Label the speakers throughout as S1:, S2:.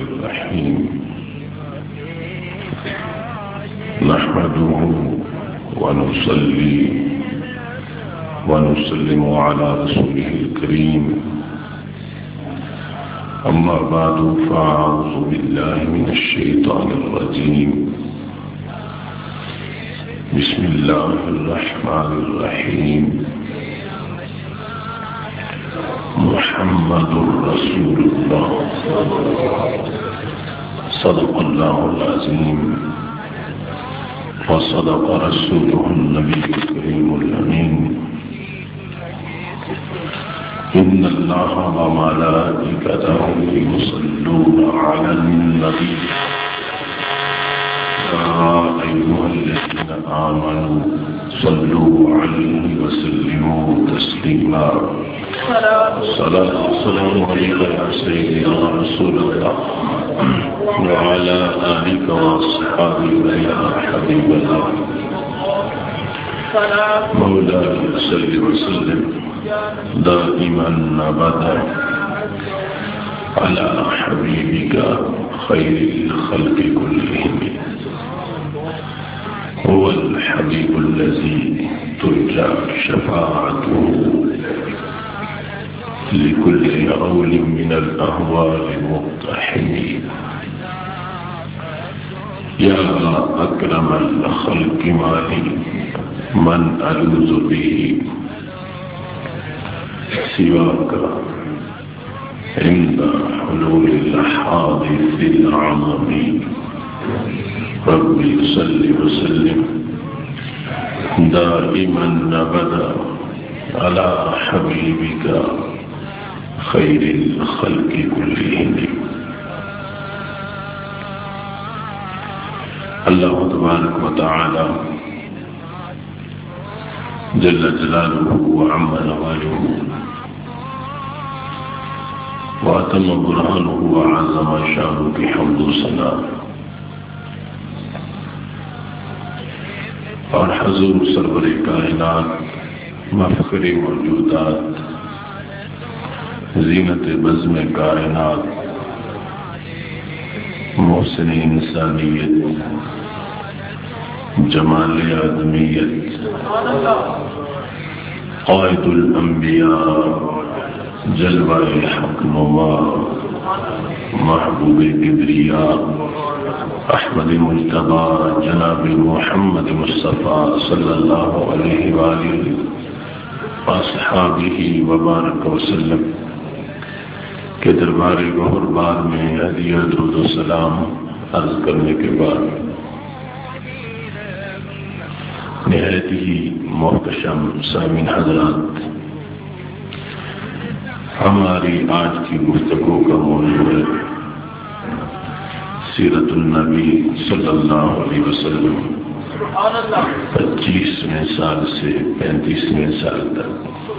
S1: الرحيم نحمده ونصلي ونسلم على رسوله الكريم أما بعد فأعوذ بالله من الشيطان الرجيم بسم الله الرحمن الرحيم محمد رسول الله صدق الله العظيم وصدق رسوله النبي الكريم الأمين إن الله وملائكته يصلون على النبي يا أيها الذين آمنوا صلوا عليه وسلموا تسليما الصلاة والسلام عليك يا سيدي يا رسول الله وعلى آلك وأصحابك يا حبيب الله مولاي صل وسلم دائما أبدا على حبيبك خير الخلق كلهم هو الحبيب الذي ترجى شفاعته لكل هول من الأهوال مقتحم يا أكرم الخلق مالي من ألوذ به سواك عند حلول الحادث العظيم ربي صل وسلم دائما أبدا على حبيبك خير الخلق كلهم اللہ تبارک و تعالی جل جلالہ وعم نواله واتم برهانه وعظم شانه بحمد وثناء اور حضور سرور کائنات مفخر موجودات زینت بزم کائنات محسن انسانیت جمال آدمیت قائد الانبیاء جلوہ حق نما محبوب کبریاء احمد مجتبی جناب محمد مصطفیٰ صلی اللہ علیہ وآلہ واصحابہ وبارک وسلم کے دربار گہر بار میں ہدیہ درود و سلام عرض کرنے کے بعد نہایت ہی محتشم سامعین حضرات، ہماری آج کی گفتگو کا موضوع ہے سیرت النبی صلی اللہ علیہ وسلم 25ویں سال سے 35ویں سال تک۔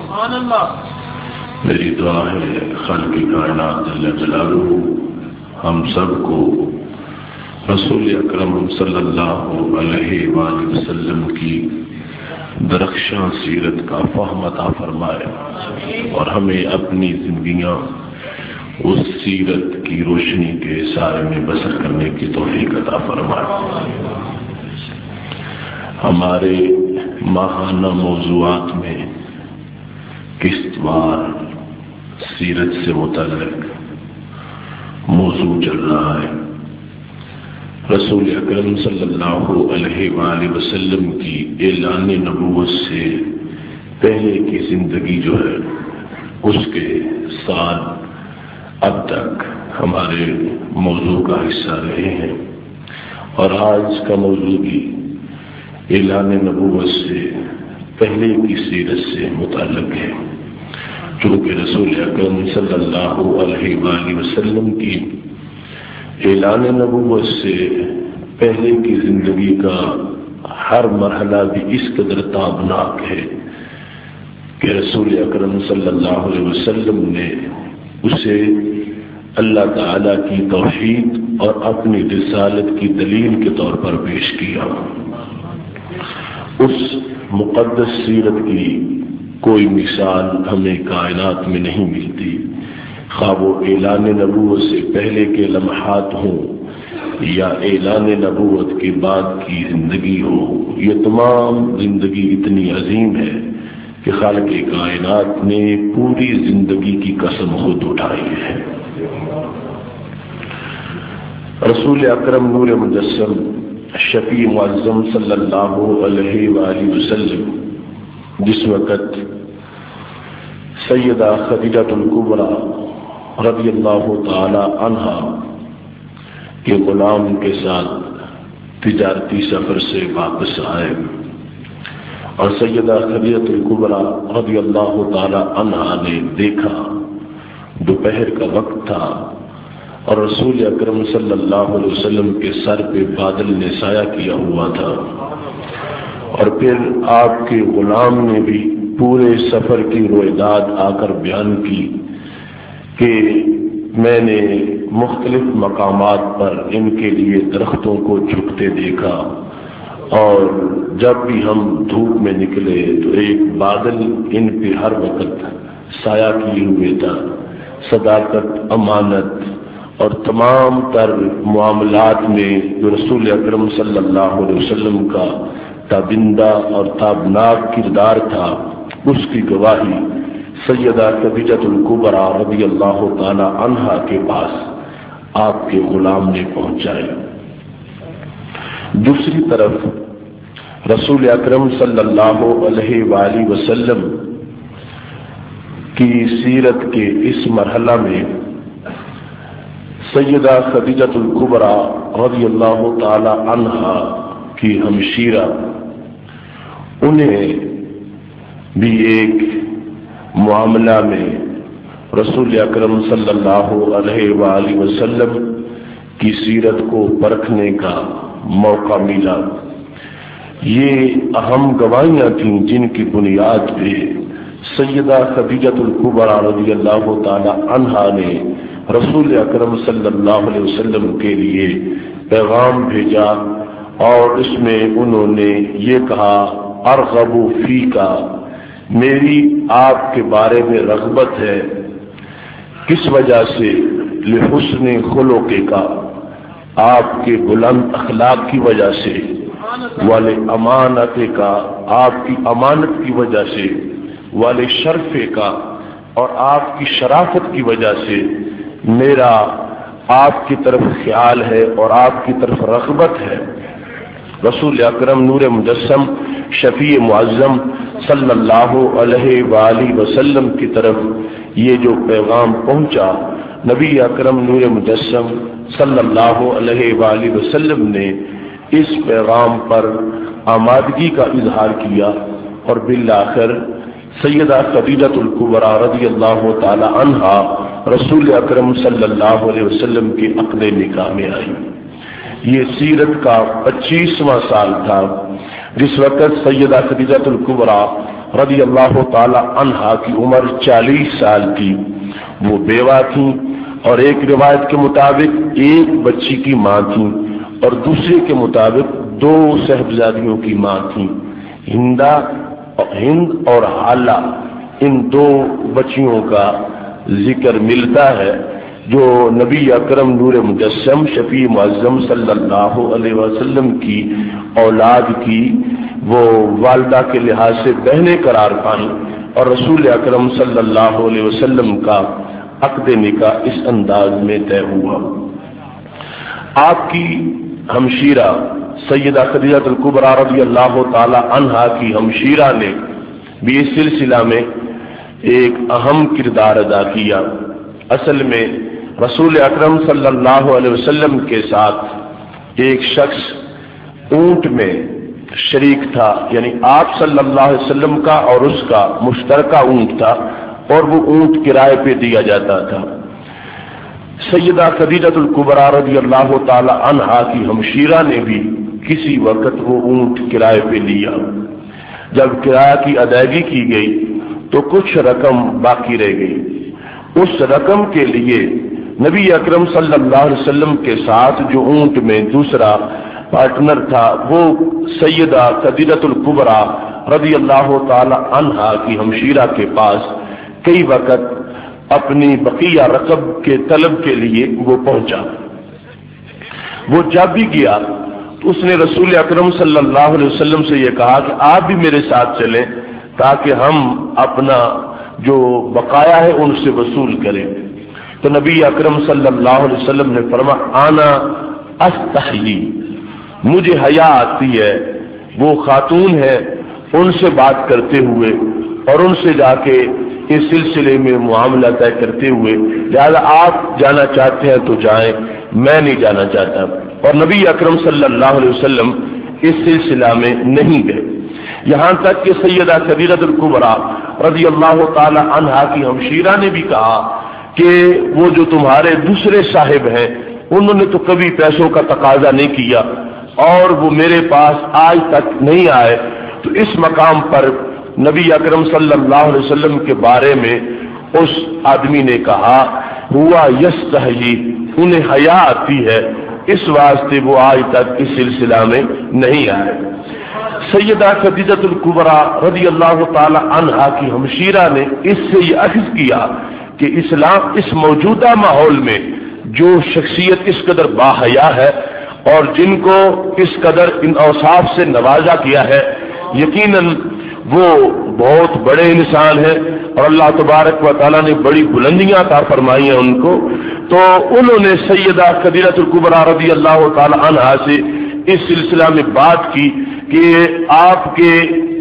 S1: میری دعا ہے خالق کائنات جل جلالہ ہم سب کو رسول اکرم صلی اللہ علیہ وآلہ وسلم کی درخشاں سیرت کا فہم عطا فرمائے اور ہمیں اپنی زندگیاں اس سیرت کی روشنی کے سائے میں بسر کرنے کی توفیق عطا فرمائے۔ ہمارے ماہانہ موضوعات میں قسط وار سیرت سے متعلق موضوع چل رہا ہے۔ رسول اکرم صلی اللہ علیہ وآلہ وسلم کی اعلان نبوت سے پہلے کی زندگی جو ہے اس کے سال اب تک ہمارے موضوع کا حصہ رہے ہیں، اور آج کا موضوع بھی اعلان نبوت سے پہلے کی سیرت سے متعلق ہے، چونکہ رسول اکرم صلی اللہ علیہ وآلہ وسلم کی اعلان نبوت سے پہلے کی زندگی کا ہر مرحلہ بھی اس قدر تابناک ہے کہ رسول اکرم صلی اللہ علیہ وسلم نے اسے اللہ تعالی کی توحید اور اپنی رسالت کی دلیل کے طور پر پیش کیا۔ اس مقدس سیرت کی کوئی مثال ہمیں کائنات میں نہیں ملتی خواہ وہ اعلان نبوت سے پہلے کے لمحات ہوں یا اعلان نبوت کے بعد کی زندگی ہو، یہ تمام زندگی اتنی عظیم ہے کہ خالق کائنات نے پوری زندگی کی قسم خود اٹھائی ہے۔ رسول اکرم نور مجسم شفیع معظم صلی اللہ علیہ وآلہ وسلم جس وقت سیدہ خدیجہ الکبریٰ رضی اللہ تعالی عنہا کے غلام کے ساتھ تجارتی سفر سے واپس آئے اور سیدہ خدیجہ الکبریٰ رضی اللہ تعالی عنہا نے دیکھا دوپہر کا وقت تھا اور رسول اکرم صلی اللہ علیہ وسلم کے سر پہ بادل نے سایہ کیا ہوا تھا، اور پھر آپ کے غلام نے بھی پورے سفر کی رویداد آ کر بیان کی کہ میں نے مختلف مقامات پر ان کے لیے درختوں کو جھکتے دیکھا، اور جب بھی ہم دھوپ میں نکلے تو ایک بادل ان پہ ہر وقت سایہ کیے ہوئے تھا۔ صداقت، امانت اور تمام تر معاملات میں جو رسول اکرم صلی اللہ علیہ وسلم کا تابندہ اور تابناک کردار تھا، اس کی گواہی سیدہ خدیجہ الکبریٰ رضی اللہ تعالی عنہا کے پاس آپ کے غلام نے پہنچائی۔ دوسری طرف رسول اکرم صلی اللہ علیہ وآلہ وسلم کی سیرت کے اس مرحلہ میں سیدہ خدیجہ الکبریٰ رضی اللہ تعالی عنہا کی ہمشیرہ، انہیں بھی ایک معاملہ میں رسول اکرم صلی اللہ علیہ وآلہ وسلم کی سیرت کو پرکھنے کا موقع ملا۔ یہ اہم گواہیاں تھیں جن کی بنیاد پہ سیدہ خدیجہ الکبریٰ رضی اللہ تعالی عنہا نے رسول اکرم صلی اللہ علیہ وسلم کے لیے پیغام بھیجا، اور اس میں انہوں نے یہ کہا ارغب فیکا، میری آپ کے بارے میں رغبت ہے۔ کس وجہ سے؟ لحسن خلق کا، آپ کے بلند اخلاق کی وجہ سے، والے امانت کا، آپ کی امانت کی وجہ سے، والے شرف کا، اور آپ کی شرافت کی وجہ سے میرا آپ کی طرف خیال ہے اور آپ کی طرف رغبت ہے۔ رسول اکرم نور مجسم شفیع معظم صلی اللہ علیہ وآلہ وسلم کی طرف یہ جو پیغام پہنچا، نبی اکرم نور مجسم صلی اللہ علیہ وآلہ وسلم نے اس پیغام پر آمادگی کا اظہار کیا، اور بالآخر سیدہ خدیجہ الکبریٰ رضی اللہ تعالی عنہا رسول اکرم صلی اللہ علیہ وسلم کے عقد نکاح میں آئی۔ یہ سیرت کا 25واں سال تھا جس وقت سیدہ خدیجہ الکبریٰ رضی اللہ تعالی عنہا کی عمر 40 سال تھی۔ وہ بیوہ تھیں اور ایک روایت کے مطابق ایک بچی کی ماں تھیں، اور دوسرے کے مطابق 2 صاحبزادیوں کی ماں تھیں، ہند اور حالہ۔ ان 2 بچیوں کا ذکر ملتا ہے جو نبی اکرم نور مجسم شفیع معظم صلی اللہ علیہ وسلم کی اولاد کی وہ والدہ کے لحاظ سے بہنیں قرار پائیں، اور رسول اکرم صلی اللہ علیہ وسلم کا عقد نکاح اس انداز میں طے ہوا۔ آپ کی ہمشیرہ سیدہ خدیجہ الکبریٰ رضی اللہ تعالی عنہا کی ہمشیرہ نے بھی اس سلسلہ میں ایک اہم کردار ادا کیا۔ اصل میں رسول اکرم صلی اللہ علیہ وسلم کے ساتھ ایک شخص اونٹ میں شریک تھا، یعنی آپ صلی اللہ علیہ وسلم کا اور اس کا مشترکہ اونٹ تھا، اور وہ اونٹ کرائے پہ دیا جاتا تھا۔ سیدہ خدیجہ الکبریٰ رضی اللہ تعالی عنہا کی ہمشیرہ نے بھی کسی وقت وہ اونٹ کرائے پہ لیا۔ جب کرایہ کی ادائیگی کی گئی تو کچھ رقم باقی رہ گئی۔ اس رقم کے لیے نبی اکرم صلی اللہ علیہ وسلم کے ساتھ جو اونٹ میں دوسرا پارٹنر تھا وہ سیدہ خدیجہ الکبریٰ رضی اللہ تعالی عنہا کی ہمشیرہ کے پاس کئی وقت اپنی بقیہ رقب کے طلب کے لیے وہ پہنچا۔ وہ جب بھی گیا تو اس نے رسول اکرم صلی اللہ علیہ وسلم سے یہ کہا کہ آپ بھی میرے ساتھ چلیں تاکہ ہم اپنا جو بقایا ہے ان سے وصول کریں۔ تو نبی اکرم صلی اللہ علیہ وسلم نے فرمایا آنا استحیی، مجھے حیا آتی ہے وہ خاتون ہے ان سے بات کرتے ہوئے اور ان سے جا کے اس سلسلے میں معاملہ طے کرتے ہوئے، لہذا آپ جانا چاہتے ہیں تو جائیں، میں نہیں جانا چاہتا۔ اور نبی اکرم صلی اللہ علیہ وسلم اس سلسلہ میں نہیں گئے، یہاں تک کہ سیدہ خدیجہ الکبریٰ رضی اللہ تعالی عنہا کی ہمشیرہ نے بھی کہا کہ وہ جو تمہارے دوسرے صاحب ہیں انہوں نے تو کبھی پیسوں کا تقاضا نہیں کیا اور وہ میرے پاس آج تک نہیں آئے۔ تو اس مقام پر نبی اکرم صلی اللہ علیہ وسلم کے بارے میں اس آدمی نے کہا ہوا یستحیی، انہیں حیا آتی ہے، اس واسطے وہ آج تک اس سلسلہ میں نہیں آئے۔ سیدہ خدیجہ الکبریٰ رضی اللہ تعالی عنہا کی ہمشیرہ نے اس سے یہ اخذ کیا کہ اسلام اس موجودہ ماحول میں جو شخصیت اس قدر باحیا ہے اور جن کو اس قدر ان اوصاف سے نوازا کیا ہے، یقیناً وہ بہت بڑے انسان ہیں اور اللہ تبارک و تعالیٰ نے بڑی بلندیاں عطا فرمائی ہیں ان کو۔ تو انہوں نے سیدہ خدیجہ الکبریٰ رضی اللہ تعالی عنہا سے اس سلسلہ میں بات کی کہ آپ کے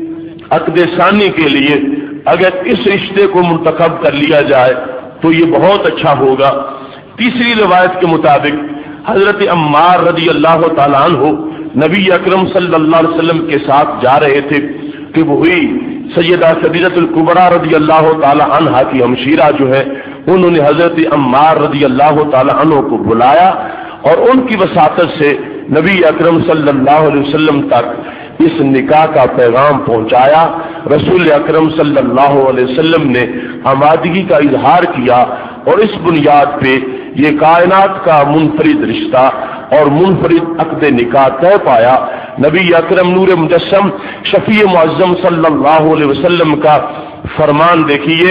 S1: عقد ثانی کے لیے اگر اس رشتے کو منتخب کر لیا جائے تو یہ بہت اچھا ہوگا۔ تیسری روایت کے مطابق حضرت عمار رضی اللہ تعالیٰ عنہ نبی اکرم صلی اللہ علیہ وسلم کے ساتھ جا رہے تھے کہ وہی سیدہ خدیجہ الکبریٰ رضی اللہ تعالی عنہا کی ہمشیرہ جو ہے انہوں نے حضرت عمار رضی اللہ تعالی عنہ کو بلایا اور ان کی وساطت سے نبی اکرم صلی اللہ علیہ وسلم تک اس نکاح کا پیغام پہنچایا۔ رسول اکرم صلی اللہ علیہ وسلم نے آمادگی کا اظہار کیا اور اس بنیاد پہ یہ کائنات کا منفرد رشتہ اور منفرد عقد نکاح طے پایا۔ نبی اکرم نور مجسم شفیع معظم صلی اللہ علیہ وسلم کا فرمان دیکھیے،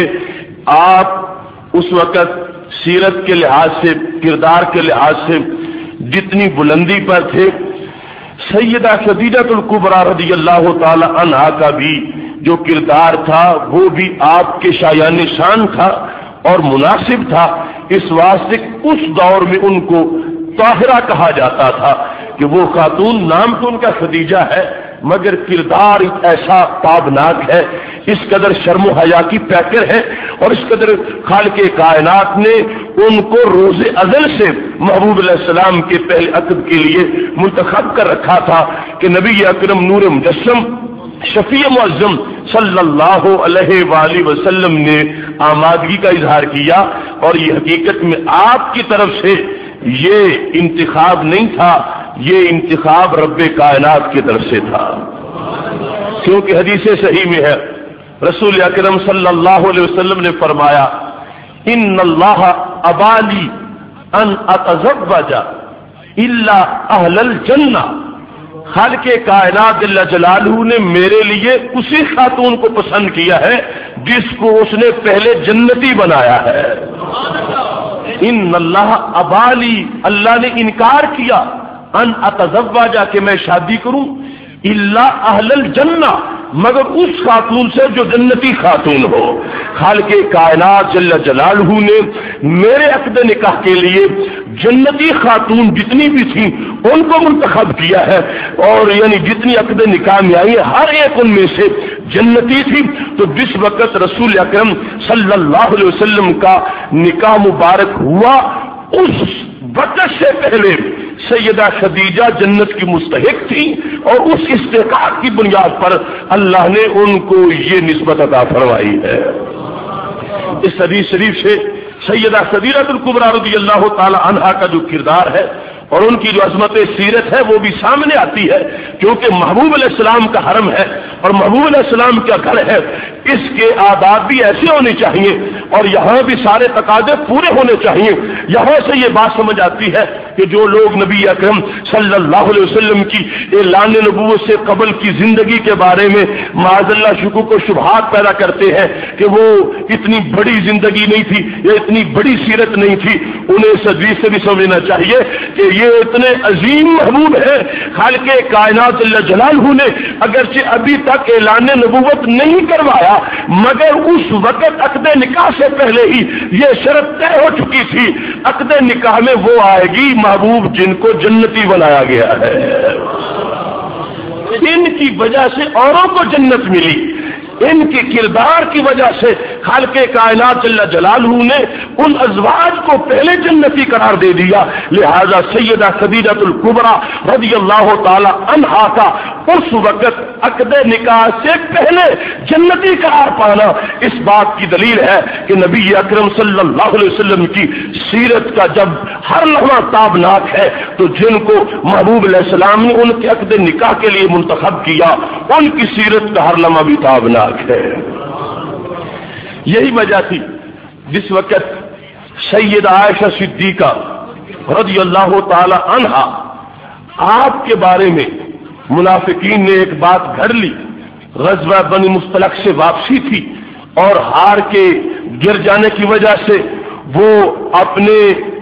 S1: آپ اس وقت سیرت کے لحاظ سے، کردار کے لحاظ سے جتنی بلندی پر تھے، سیدہ خدیجہ الکبریٰ رضی اللہ تعالی عنہا کا بھی جو کردار تھا وہ بھی آپ کے شایان شان تھا اور مناسب تھا، اس واسطے اس دور میں ان کو طاہرہ کہا جاتا تھا کہ وہ خاتون نام تو ان کا خدیجہ ہے مگر کردار ایسا تابناک ہے، اس قدر شرم و حیا کی پیکر ہے اور اس قدر خالق کائنات نے ان کو روز ازل سے محبوب علیہ السلام کے پہلے عقد کے لیے منتخب کر رکھا تھا کہ نبی اکرم نور مجسم شفیع معظم صلی اللہ علیہ وآلہ وسلم نے آمادگی کا اظہار کیا اور یہ حقیقت میں آپ کی طرف سے یہ انتخاب نہیں تھا، یہ انتخاب رب کائنات کی طرف سے تھا، کیونکہ حدیث صحیح میں ہے رسول اکرم صلی اللہ علیہ وسلم نے فرمایا ان اللہ ابالی ان اتزوج الا اہل الجنہ، خالق کائنات جل جلالہ نے میرے لیے اسی خاتون کو پسند کیا ہے جس کو اس نے پہلے جنتی بنایا ہے۔ ان اللہ ابالی، اللہ نے انکار کیا ان اتزوج کہ میں شادی کروں الا اہل الجنہ، مگر اس خاتون سے جو جنتی خاتون ہو۔ خالق کائنات جل جلالہ نے میرے عقد نکاح کے لیے جنتی خاتون جتنی بھی تھیں ان کو منتخب کیا ہے، اور یعنی جتنی عقد نکاح میں آئی ہر ایک ان میں سے جنتی تھی۔ تو جس وقت رسول اکرم صلی اللہ علیہ وسلم کا نکاح مبارک ہوا اس وقت سے پہلے سیدہ خدیجہ جنت کی مستحق تھی اور اس استحقاق کی بنیاد پر اللہ نے ان کو یہ نسبت عطا فرمائی ہے۔ اس حدیث شریف سے سیدہ خدیجہ الکبریٰ رضی اللہ تعالی عنہا کا جو کردار ہے اور ان کی جو عظمت سیرت ہے وہ بھی سامنے آتی ہے، کیونکہ محبوب علیہ السلام کا حرم ہے اور محبوب علیہ السلام کا گھر ہے، اس کے آداب بھی ایسے ہونے چاہیے اور یہاں بھی سارے تقاضے پورے ہونے چاہیے۔ یہاں سے یہ بات سمجھ آتی ہے کہ جو لوگ نبی اکرم صلی اللہ علیہ وسلم کی اعلان نبوت سے قبل کی زندگی کے بارے میں معاذ اللہ شکوک و شبہات پیدا کرتے ہیں کہ وہ اتنی بڑی زندگی نہیں تھی یا اتنی بڑی سیرت نہیں تھی، انہیں اس حدیث سے بھی سمجھنا چاہیے کہ یہ اتنے عظیم محبوب ہے خالق کائنات اللہ جلالہ نے اگرچہ ابھی تک اعلان نبوت نہیں کروایا، مگر اس وقت عقد نکاح سے پہلے ہی یہ شرط طے ہو چکی تھی، عقد نکاح میں وہ آئے گی محبوب جن کو جنتی بنایا گیا ہے، ان کی وجہ سے اوروں کو جنت ملی، ان کے کردار کی وجہ سے خالق کائنات جل جلالہ نے ان ازواج کو پہلے جنتی قرار دے دیا، لہذا سیدہ خدیجہ الکبریٰ رضی اللہ تعالی عنہا کا اس وقت عقد نکاح سے پہلے جنتی قرار پانا اس بات کی دلیل ہے کہ نبی اکرم صلی اللہ علیہ وسلم کی سیرت کا جب ہر لمحہ تابناک ہے تو جن کو محبوب علیہ السلام نے ان کے عقد نکاح کے لیے منتخب کیا ان کی سیرت کا ہر لمحہ بھی تابناک ہے۔ یہی وجہ تھی جس وقت سیدہ عائشہ صدیقہ رضی اللہ تعالی عنہا آپ کے بارے میں منافقین نے ایک بات گھڑ لی، غزوہ بنی مصطلق سے واپسی تھی اور ہار کے گر جانے کی وجہ سے وہ اپنے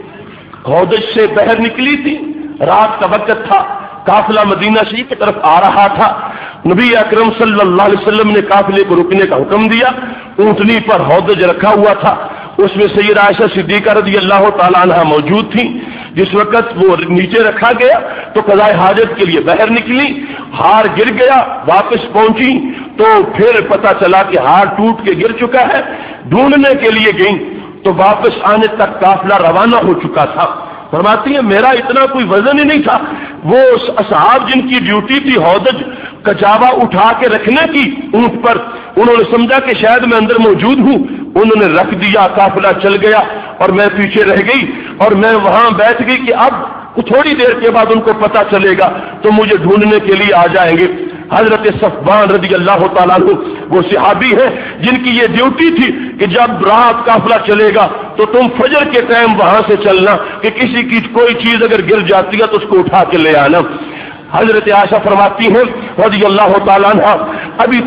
S1: ہودج سے باہر نکلی تھی، رات کا وقت تھا، قافلہ مدینہ شریف کی طرف آ رہا تھا، نبی اکرم صلی اللہ علیہ وسلم نے قافلے کو رکنے کا حکم دیا، اونٹنی پر ہودج رکھا ہوا تھا، اس میں سیدہ عائشہ صدیقہ رضی اللہ تعالی عنہا موجود تھی، جس وقت وہ نیچے رکھا گیا تو قضاء حاجت کے لیے باہر نکلی، ہار گر گیا، واپس پہنچی تو پھر پتہ چلا کہ ہار ٹوٹ کے گر چکا ہے، ڈھونڈنے کے لیے گئی تو واپس آنے تک قافلہ روانہ ہو چکا تھا۔ فرماتی ہیں میرا اتنا کوئی وزن ہی نہیں تھا، وہ اصحاب جن کی ڈیوٹی تھی ہودج کچاوا اٹھا کے رکھنے کی اونٹ پر، انہوں نے سمجھا کہ شاید میں اندر موجود ہوں، انہوں نے رکھ دیا، قافلہ چل گیا اور میں پیچھے رہ گئی اور میں وہاں بیٹھ گئی کہ اب تھوڑی دیر کے بعد ان کو پتہ چلے گا تو مجھے ڈھونڈنے کے لیے آ جائیں گے۔ حضرت صفوان رضی اللہ تعالیٰ عنہ وہ صحابی ہیں جن کی یہ ڈیوٹی تھی کہ جب رات قافلہ چلے گا تو تم فجر کے ٹائم وہاں سے چلنا کہ کسی کی کوئی چیز اگر گر جاتی ہے تو اس کو اٹھا کے لے آنا۔ حضرت عائشہ فرماتی ہیں رضی اللہ تعالیٰ عنہ ابھی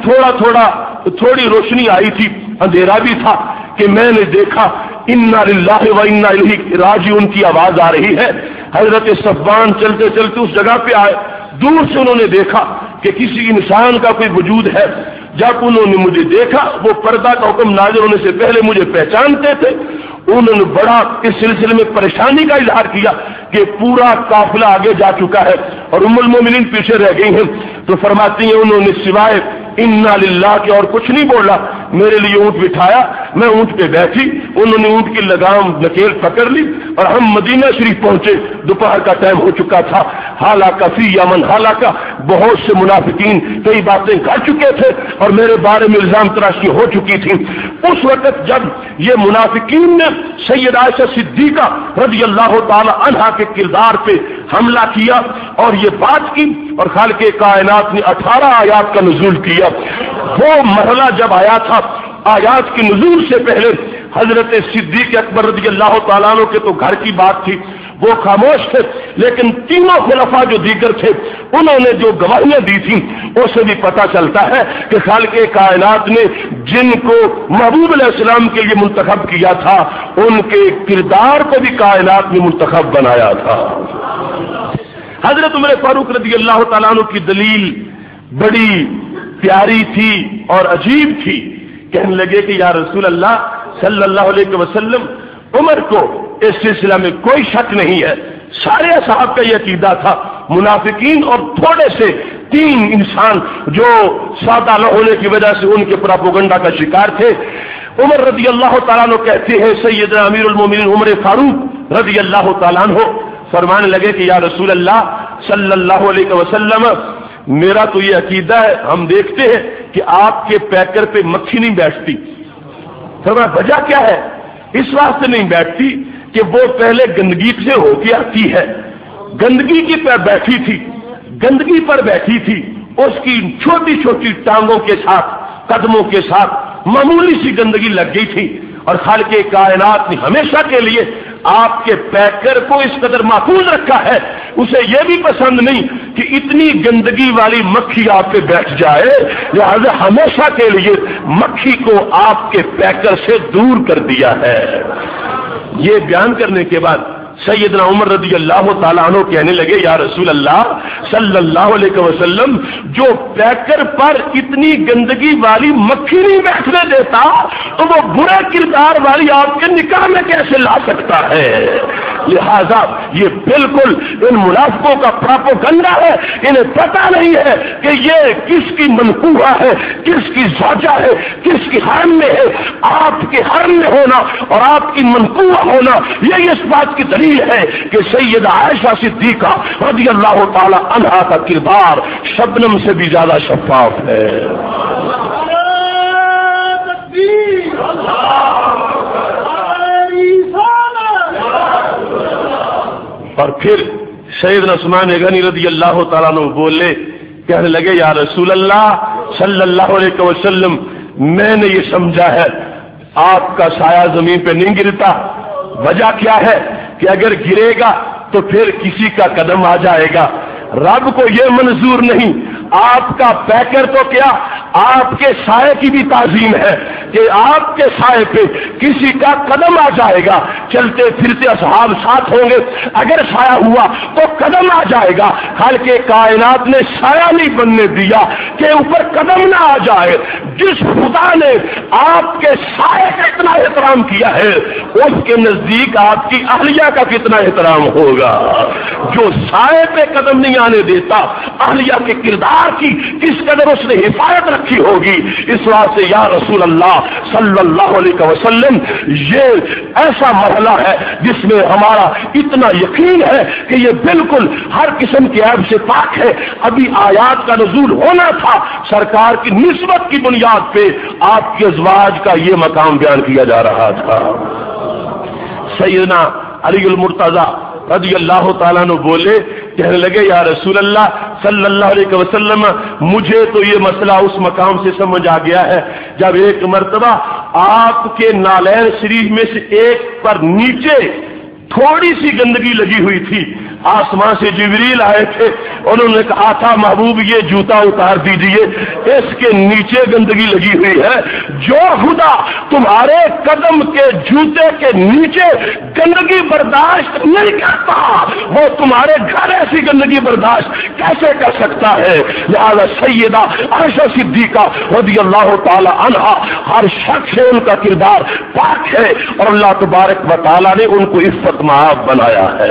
S1: تھوڑی روشنی آئی تھی، اندھیرا بھی تھا کہ میں نے دیکھا انا للہ و انا الیہ راجعون کی آواز آ رہی ہے۔ حضرت صفوان چلتے چلتے اس جگہ پہ آئے، دور سے انہوں نے دیکھا کہ کسی انسان کا کوئی وجود ہے، جب انہوں نے مجھے دیکھا وہ پردہ کا حکم نازل ہونے سے پہلے مجھے پہچانتے تھے، انہوں نے بڑا اس سلسلے میں پریشانی کا اظہار کیا کہ پورا قافلہ آگے جا چکا ہے اور ام المومنین پیچھے رہ گئی ہیں، تو فرماتی ہیں انہوں نے سوائے انا للہ کے اور کچھ نہیں بولا، میرے لیے اونٹ بٹھایا، میں اونٹ پہ بیٹھی، انہوں نے اونٹ کی لگام نکیل پکڑ لی اور ہم مدینہ شریف پہنچے، دوپہر کا ٹائم ہو چکا تھا۔ حالانکہ فی یمن حالانکہ بہت سے منافقین کئی باتیں کر چکے تھے اور میرے بارے میں الزام تراشی ہو چکی تھی۔ اس وقت جب یہ منافقین نے سیدہ عائشہ صدیقہ رضی اللہ تعالی عنہا کے کردار پہ حملہ کیا اور یہ بات کی اور خالق کائنات نے 18 آیات کا نزول کیا، وہ مرحلہ جب آیا تھا آیات کے نزول سے پہلے حضرت صدیق اکبر رضی اللہ تعالیٰ عنہ کے تو گھر کی بات تھی، وہ خاموش تھے، لیکن تینوں خلفاء جو دیگر تھے انہوں نے جو گواہیاں دی تھیں اس سے بھی پتہ چلتا ہے کہ خالق کائنات نے جن کو محبوب علیہ السلام کے لیے منتخب کیا تھا ان کے کردار کو بھی کائنات نے منتخب بنایا تھا۔ حضرت عمر فاروق رضی اللہ تعالیٰ عنہ کی دلیل بڑی پیاری تھی اور عجیب تھی، کہنے لگے کہ یا رسول اللہ صلی اللہ علیہ وسلم عمر کو اس سلسلہ میں کوئی شک نہیں ہے، سارے اصحاب کا یہ عقیدہ تھا، منافقین اور تھوڑے سے 3 انسان جو سادہ نہ ہونے کی وجہ سے ان کے پراپوگنڈا کا شکار تھے۔ عمر رضی اللہ تعالیٰ عنہ کہتے ہیں سیدنا امیر المومنین عمر فاروق رضی اللہ تعالیٰ عنہ فرمانے لگے کہ یا رسول اللہ صلی اللہ علیہ وسلم میرا تو یہ عقیدہ ہے، ہم دیکھتے ہیں کہ آپ کے پیکر پہ مکھی نہیں بیٹھتی۔ فرمایا وجہ کیا ہے؟ اس واسطے نہیں بیٹھتی کہ وہ پہلے گندگی سے ہو کے آتی ہے، گندگی کی پر بیٹھی تھی، گندگی پر بیٹھی تھی، اس کی چھوٹی چھوٹی ٹانگوں کے ساتھ قدموں کے ساتھ معمولی سی گندگی لگ گئی تھی اور خالق کائنات نے ہمیشہ کے لیے آپ کے پیکر کو اس قدر محفوظ رکھا ہے، اسے یہ بھی پسند نہیں کہ اتنی گندگی والی مکھی آپ پہ بیٹھ جائے، لہذا ہمیشہ کے لیے مکھی کو آپ کے پیکر سے دور کر دیا ہے۔ یہ بیان کرنے کے بعد سیدنا عمر رضی اللہ تعالیٰ عنہ کہنے لگے یا رسول اللہ صلی اللہ علیہ وسلم، جو پیکر پر اتنی گندگی والی مکھی نہیں بیٹھنے دیتا تو وہ برے کردار والی آپ کے نکاح میں کیسے لا سکتا ہے؟ لہذا یہ بالکل ان منافقوں کا پراپوگنڈا ہے، انہیں پتہ نہیں ہے کہ یہ کس کی منقوہ ہے، کس کی زوجہ ہے، کس کی حرم میں ہے۔ آپ کے حرم میں ہونا اور آپ کی منقوہ ہونا یہ اس بات کی دلیل ہے کہ سیدہ عائشہ صدیقہ رضی اللہ تعالی عنہا کا کردار شبنم سے بھی زیادہ شفاف ہے۔ اور پھر سیدنا عثمان غنی رضی اللہ تعالیٰ عنہ بولے، کہنے لگے یا رسول اللہ صلی اللہ علیہ وسلم، میں نے یہ سمجھا ہے آپ کا سایہ زمین پہ نہیں گرتا، وجہ کیا ہے کہ اگر گرے گا تو پھر کسی کا قدم آ جائے گا، رب کو یہ منظور نہیں۔ آپ کا پیکر تو کیا، آپ کے سائے کی بھی تعظیم ہے کہ آپ کے سائے پہ کسی کا قدم آ جائے گا، چلتے پھرتے اصحاب ساتھ ہوں گے، اگر سایہ ہوا تو قدم آ جائے گا۔ خالق کائنات نے سایہ نہیں بننے دیا کہ اوپر قدم نہ آ جائے۔ جس خدا نے آپ کے سائے کا اتنا احترام کیا ہے، اس کے نزدیک آپ کی اہلیہ کا کتنا احترام ہوگا۔ جو سائے پہ قدم نہیں آنے دیتا، اہلیہ کے کردار کی کس قدر اس نے حفاظت رکھی ہوگی۔ اس واسطے یا رسول اللہ صلی اللہ علیہ وسلم، یہ ایسا مرحلہ ہے جس میں ہمارا اتنا یقین ہے کہ یہ بالکل ہر قسم کے عیب سے پاک ہے۔ ابھی آیات کا نزول ہونا تھا، سرکار کی نسبت کی بنیاد پہ آپ کے ازواج کا یہ مقام بیان کیا جا رہا تھا۔ سیدنا علی المرتضی رضی اللہ تعالیٰ عنہ بولے، کہنے لگے یا رسول اللہ صلی اللہ علیہ وسلم، مجھے تو یہ مسئلہ اس مقام سے سمجھ آ گیا ہے جب ایک مرتبہ آپ کے نالین شریف میں سے ایک پر نیچے تھوڑی سی گندگی لگی ہوئی تھی، آسمان سے جبریل آئے تھے، انہوں نے کہا تھا محبوب یہ جوتا اتار دیجئے، اس کے نیچے گندگی لگی ہوئی ہے۔ جو خدا تمہارے قدم کے جوتے کے نیچے گندگی برداشت نہیں کرتا، وہ تمہارے گھر ایسی گندگی برداشت کیسے کر سکتا ہے؟ لہذا سیدہ عائشہ صدیقہ رضی اللہ تعالی عنہا، ہر شخص سے ان کا کردار پاک ہے اور اللہ تبارک و تعالی نے ان کو عفت معاف بنایا ہے۔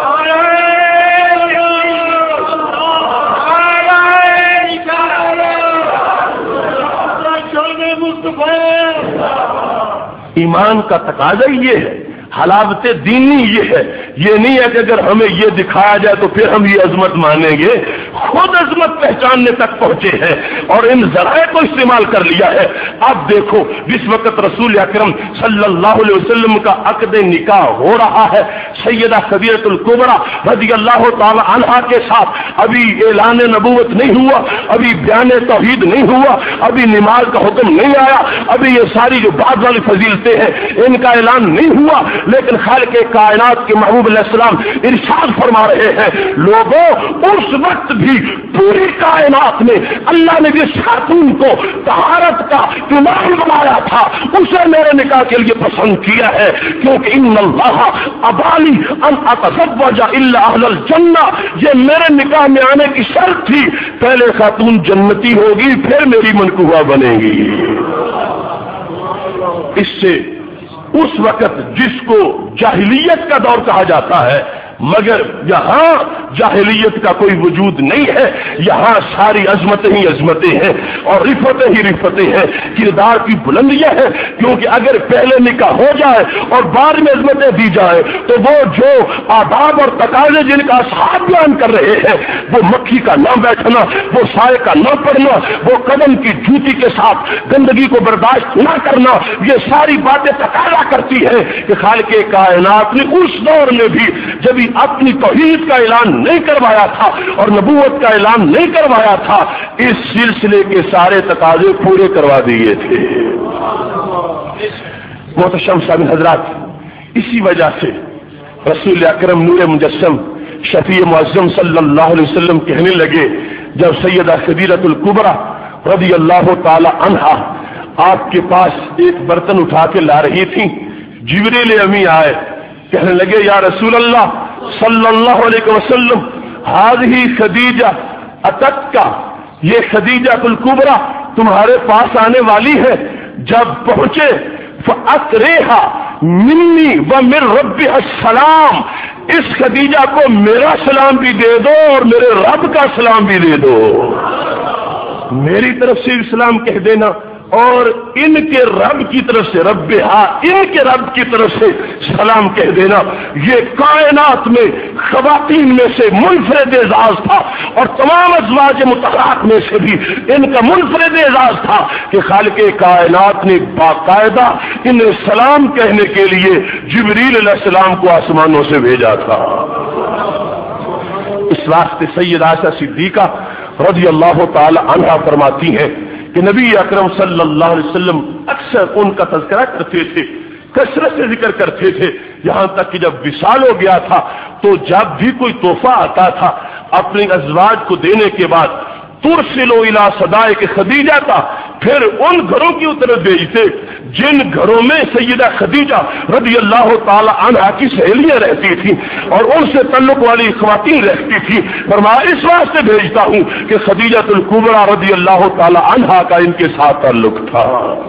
S1: ایمان کا تقاضا یہ ہے، حلاوت دینی یہ ہے، یہ نہیں ہے کہ اگر ہمیں یہ دکھایا جائے تو پھر ہم یہ عظمت مانیں گے، خود عظمت پہچاننے تک پہنچے ہیں اور ان ذرائع کو استعمال کر لیا ہے۔ اب دیکھو جس وقت رسول اکرم صلی اللہ علیہ وسلم کا عقد نکاح ہو رہا ہے، سیدہ خدیجہ الکبریٰ رضی اللہ تعالی عنہا کے ساتھ ابھی اعلان نبوت نہیں ہوا، ابھی بیان توحید نہیں ہوا، ابھی نماز کا حکم نہیں آیا، ابھی یہ ساری جو بعد والی فضیلتیں ہیں ان کا اعلان نہیں ہوا، لیکن خالق کائنات کے محبوب علیہ السلام ارشاد فرما رہے ہیں، لوگوں اس وقت بھی پوری کائنات میں اللہ نے جس خاتون کو طہارت کا امام بنایا تھا اسے میرے نکاح کے لیے پسند کیا ہے، کیونکہ ان اللہ ابالی ان اتزوج الا اہل الجنہ، یہ میرے نکاح میں آنے کی شرط تھی، پہلے خاتون جنتی ہوگی پھر میری منقوہ بنے گی۔ اس سے اس وقت جس کو جاہلیت کا دور کہا جاتا ہے، مگر یہاں جاہلیت کا کوئی وجود نہیں ہے، یہاں ساری عظمتیں ہی عظمتیں ہیں اور رفتیں ہی رفتیں ہیں، کردار کی بلندیاں ہیں، کیونکہ اگر پہلے نکاح ہو جائے اور بعد میں عظمتیں دی جائے تو وہ جو آداب اور تقاضے جن کا اصحاب بیان کر رہے ہیں، وہ مکھی کا نہ بیٹھنا، وہ سائے کا نہ پڑنا، وہ قدم کی جوتی کے ساتھ گندگی کو برداشت نہ کرنا، یہ ساری باتیں تقاضا کرتی ہیں کہ خالق کائنات نے اس دور میں بھی جب اپنی توحید کا اعلان نہیں کروایا تھا اور نبوت کا اعلان نہیں کروایا تھا، اس سلسلے کے سارے تقاضے پورے کروا دیے تھے۔ محترم صاحب حضرات، اسی وجہ سے رسول اکرم نور مجسم شفیع معظم صلی اللہ علیہ وسلم کہنے لگے جب سیدہ خدیجہ الکبریٰ رضی اللہ تعالی عنہا آپ کے پاس ایک برتن اٹھا کے لا رہی تھی، جبریل امی آئے، کہنے لگے یا رسول اللہ صلی اللہ علیہ وسلم ہذہ خدیجہ اتت کا، یہ خدیجہ الکبریٰ تمہارے پاس آنے والی ہے، جب پہنچے فَأَقْرِهَا مِنِّي وَمِن رَبِّهَا السلام، اس خدیجہ کو میرا سلام بھی دے دو اور میرے رب کا سلام بھی دے دو، میری طرف سے سلام کہہ دینا اور ان کے رب کی طرف سے ربہا، ان کے رب کی طرف سے سلام کہہ دینا۔ یہ کائنات میں خواتین میں سے منفرد اعزاز تھا اور تمام ازواج مطہرات میں سے بھی ان کا منفرد اعزاز تھا کہ خالق کائنات نے باقاعدہ انہیں سلام کہنے کے لیے جبریل علیہ السلام کو آسمانوں سے بھیجا تھا۔ اس واسطے سیدہ عائشہ صدیقہ رضی اللہ تعالی عنہا فرماتی ہیں کہ نبی اکرم صلی اللہ علیہ وسلم اکثر ان کا تذکرہ کرتے تھے، کثرت سے ذکر کرتے تھے، یہاں تک کہ جب وصال ہو گیا تھا تو جب بھی کوئی تحفہ آتا تھا اپنے ازواج کو دینے کے بعد ترسلوا الی صدائق خدیجہ تھا، پھر ان گھروں کی طرف بھیجتے جن گھروں میں سیدہ خدیجہ رضی اللہ تعالی عنہا کی سہیلیاں رہتی تھیں اور ان سے تعلق والی خواتین رہتی تھیں۔ فرمایا اس واسطے بھیجتا ہوں کہ خدیجہ الکبریٰ رضی اللہ تعالی عنہا کا ان کے ساتھ تعلق تھا۔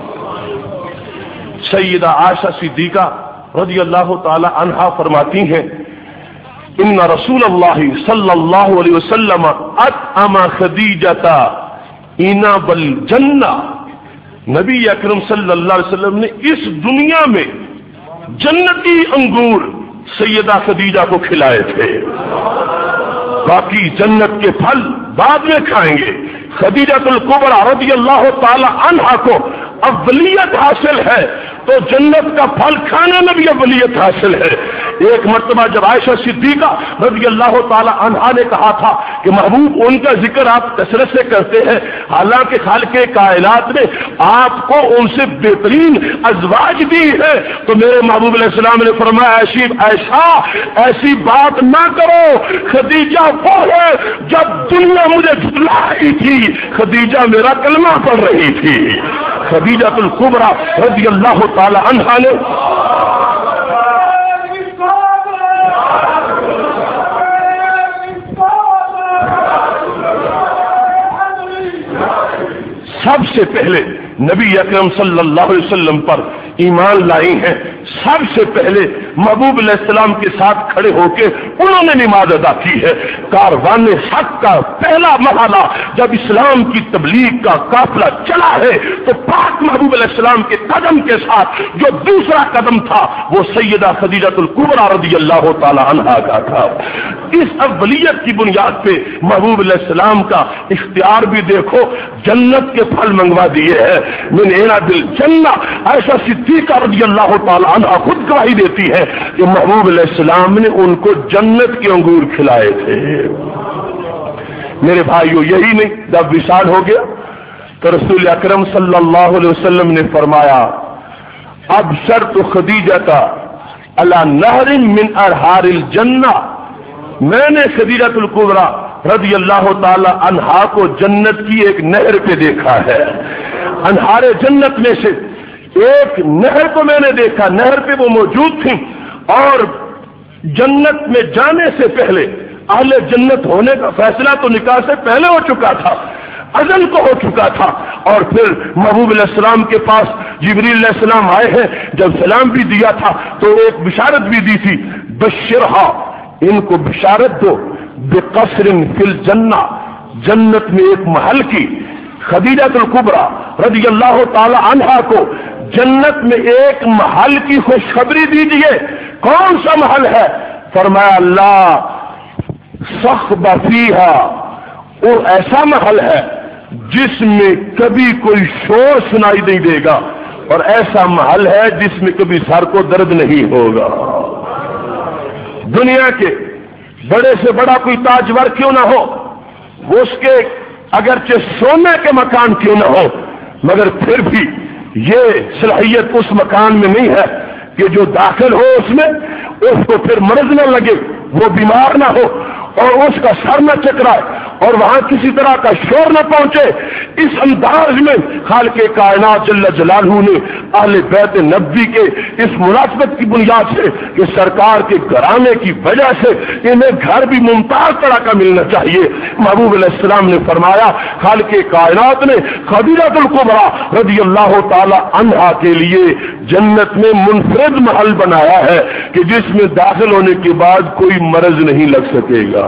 S1: سیدہ عائشہ صدیقہ رضی اللہ تعالی عنہا فرماتی ہیں ان رسول اللہ صلی اللہ علیہ وسلم اطعم خدیجہ عنب الجنہ، نبی اکرم صلی اللہ علیہ وسلم نے اس دنیا میں جنتی انگور سیدہ خدیجہ کو کھلائے تھے، باقی جنت کے پھل بعد میں کھائیں گے۔ خدیجہ الکبریٰ رضی اللہ تعالی عنہا کو افضلیت حاصل ہے تو جنت کا پھل کھانے میں بھی افضلیت حاصل ہے۔ ایک مرتبہ جب عائشہ صدیقہ رضی اللہ تعالی عنہا نے کہا تھا کہ محبوب ان کا ذکر آپ کثرت سے کرتے ہیں حالانکہ خالق کائنات نے آپ کو ان سے بہترین ازواج دی ہے، تو میرے محبوب علیہ السلام نے فرمایا عائشہ ایسی بات نہ کرو، خدیجہ وہ ہے جب دنیا مجھے جھٹلا رہی تھی خدیجہ میرا کلمہ پڑھ رہی تھی۔ خدیجہ الکبریٰ رضی اللہ تعالی عنہا نے سب سے پہلے نبی اکرم صلی اللہ علیہ وسلم پر ایمان لائی ہیں، سب سے پہلے محبوب علیہ السلام کے ساتھ کھڑے ہو کے انہوں نے نماز ادا کی ہے۔ کاروان حق کا پہلا مرحلہ جب اسلام کی تبلیغ کا قافلہ چلا ہے تو پاک محبوب علیہ السلام کے قدم کے ساتھ جو دوسرا قدم تھا وہ سیدہ خدیجہ الکبریٰ رضی اللہ تعالی عنہا کا تھا۔ اس اولیت کی بنیاد پہ محبوب علیہ السلام کا اختیار بھی دیکھو، جنت کے پھل منگوا دیے ہیں۔ من عنب الجنہ، عائشہ صدیقہ رضی اللہ تعالی عنہا خود گواہی دیتی ہے کہ محبوب علیہ السلام نے ان کو جنت کے انگور کھلائے تھے۔ میرے بھائیو یہی نہیں، جب وصال ہو گیا تو رسول اکرم صلی اللہ علیہ وسلم نے فرمایا اب شرط خدیجہ علی نہر من انہار الجنہ، میں نے خدیجہ الکبریٰ رضی اللہ تعالی عنہا کو جنت کی ایک نہر پہ دیکھا ہے، انہار جنت میں سے ایک نہر کو میں نے دیکھا، نہر پہ وہ موجود تھی اور جنت میں جانے سے پہلے اہل جنت ہونے کا فیصلہ تو نکاح سے پہلے ہو چکا تھا، ازل کو ہو چکا تھا، اور پھر محبوب علیہ السلام کے پاس جبریل علیہ السلام آئے ہیں، جب سلام بھی دیا تھا تو ایک بشارت بھی دی تھی، بشرہا، ان کو بشارت دو بقصر فی الجنہ، جنت میں ایک محل کی۔ خدیجہ الکبریٰ رضی اللہ تعالی عنہا کو جنت میں ایک محل کی خوشخبری دیجیے، کون سا محل ہے؟ فرمایا اللہ صخب فیہا، وہ ایسا محل ہے جس میں کبھی کوئی شور سنائی نہیں دے گا اور ایسا محل ہے جس میں کبھی سر کو درد نہیں ہوگا۔ دنیا کے بڑے سے بڑا کوئی تاجور کیوں نہ ہو، وہ اس کے اگرچہ سونے کے مکان کیوں نہ ہو، مگر پھر بھی یہ صلاحیت اس مکان میں نہیں ہے کہ جو داخل ہو اس میں
S2: اس کو پھر مرض نہ لگے، وہ بیمار نہ ہو اور اس کا سر نہ چکرائے اور وہاں کسی طرح کا شور نہ پہنچے۔ اس انداز میں خالق کائنات جل جلالہ نے اہل بیت نبی کے اس مناسبت کی بنیاد سے کہ سرکار کے گھرانے کی وجہ سے انہیں گھر بھی ممتاز طرح کا ملنا چاہیے، محبوب علیہ السلام نے فرمایا، خالق کائنات نے خدیجہ الکبریٰ رضی اللہ تعالی عنہا کے لیے جنت میں منفرد محل بنایا ہے کہ جس میں داخل ہونے کے بعد کوئی مرض نہیں لگ سکے گا۔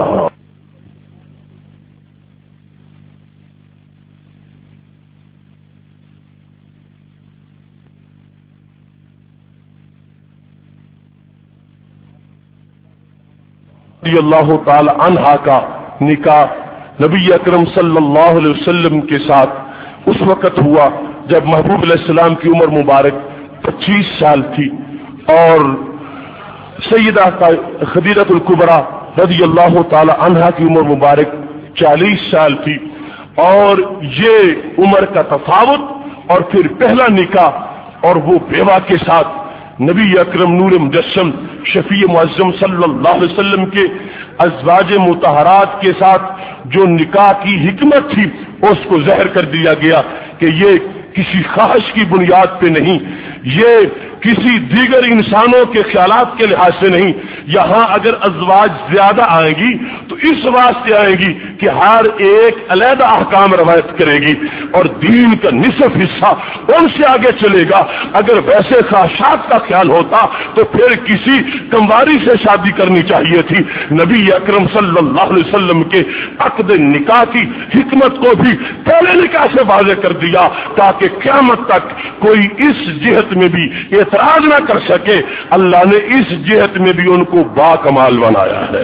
S2: رضی اللہ تعالی عنہا کا نکاح نبی اکرم صلی اللہ علیہ وسلم کے ساتھ اس وقت ہوا جب محبوب علیہ السلام کی عمر مبارک 25 سال تھی اور سیدہ خدیجہ الکبریٰ رضی اللہ تعالی عنہا کی عمر مبارک 40 سال تھی، اور یہ عمر کا تفاوت اور پھر پہلا نکاح اور وہ بیوہ کے ساتھ نبی اکرم نور مجسم شفیع معظم صلی اللہ علیہ وسلم کے ازواج مطہرات کے ساتھ جو نکاح کی حکمت تھی اس کو ظاہر کر دیا گیا کہ یہ کسی خواہش کی بنیاد پہ نہیں، یہ کسی دیگر انسانوں کے خیالات کے لحاظ سے نہیں، یہاں اگر ازواج زیادہ آئیں گی تو اس واسطے آئیں گی کہ ہر ایک علیحدہ احکام روایت کرے گی اور دین کا نصف حصہ ان سے آگے چلے گا۔ اگر ویسے خواہشات کا خیال ہوتا تو پھر کسی کمواری سے شادی کرنی چاہیے تھی۔ نبی اکرم صلی اللہ علیہ وسلم کے عقد نکاح کی حکمت کو بھی پہلے نکاح سے واضح کر دیا تاکہ قیامت تک کوئی اس جہت میں بھی اعتراض نہ کر سکے۔ اللہ نے اس جہت میں بھی ان کو با کمال بنایا ہے۔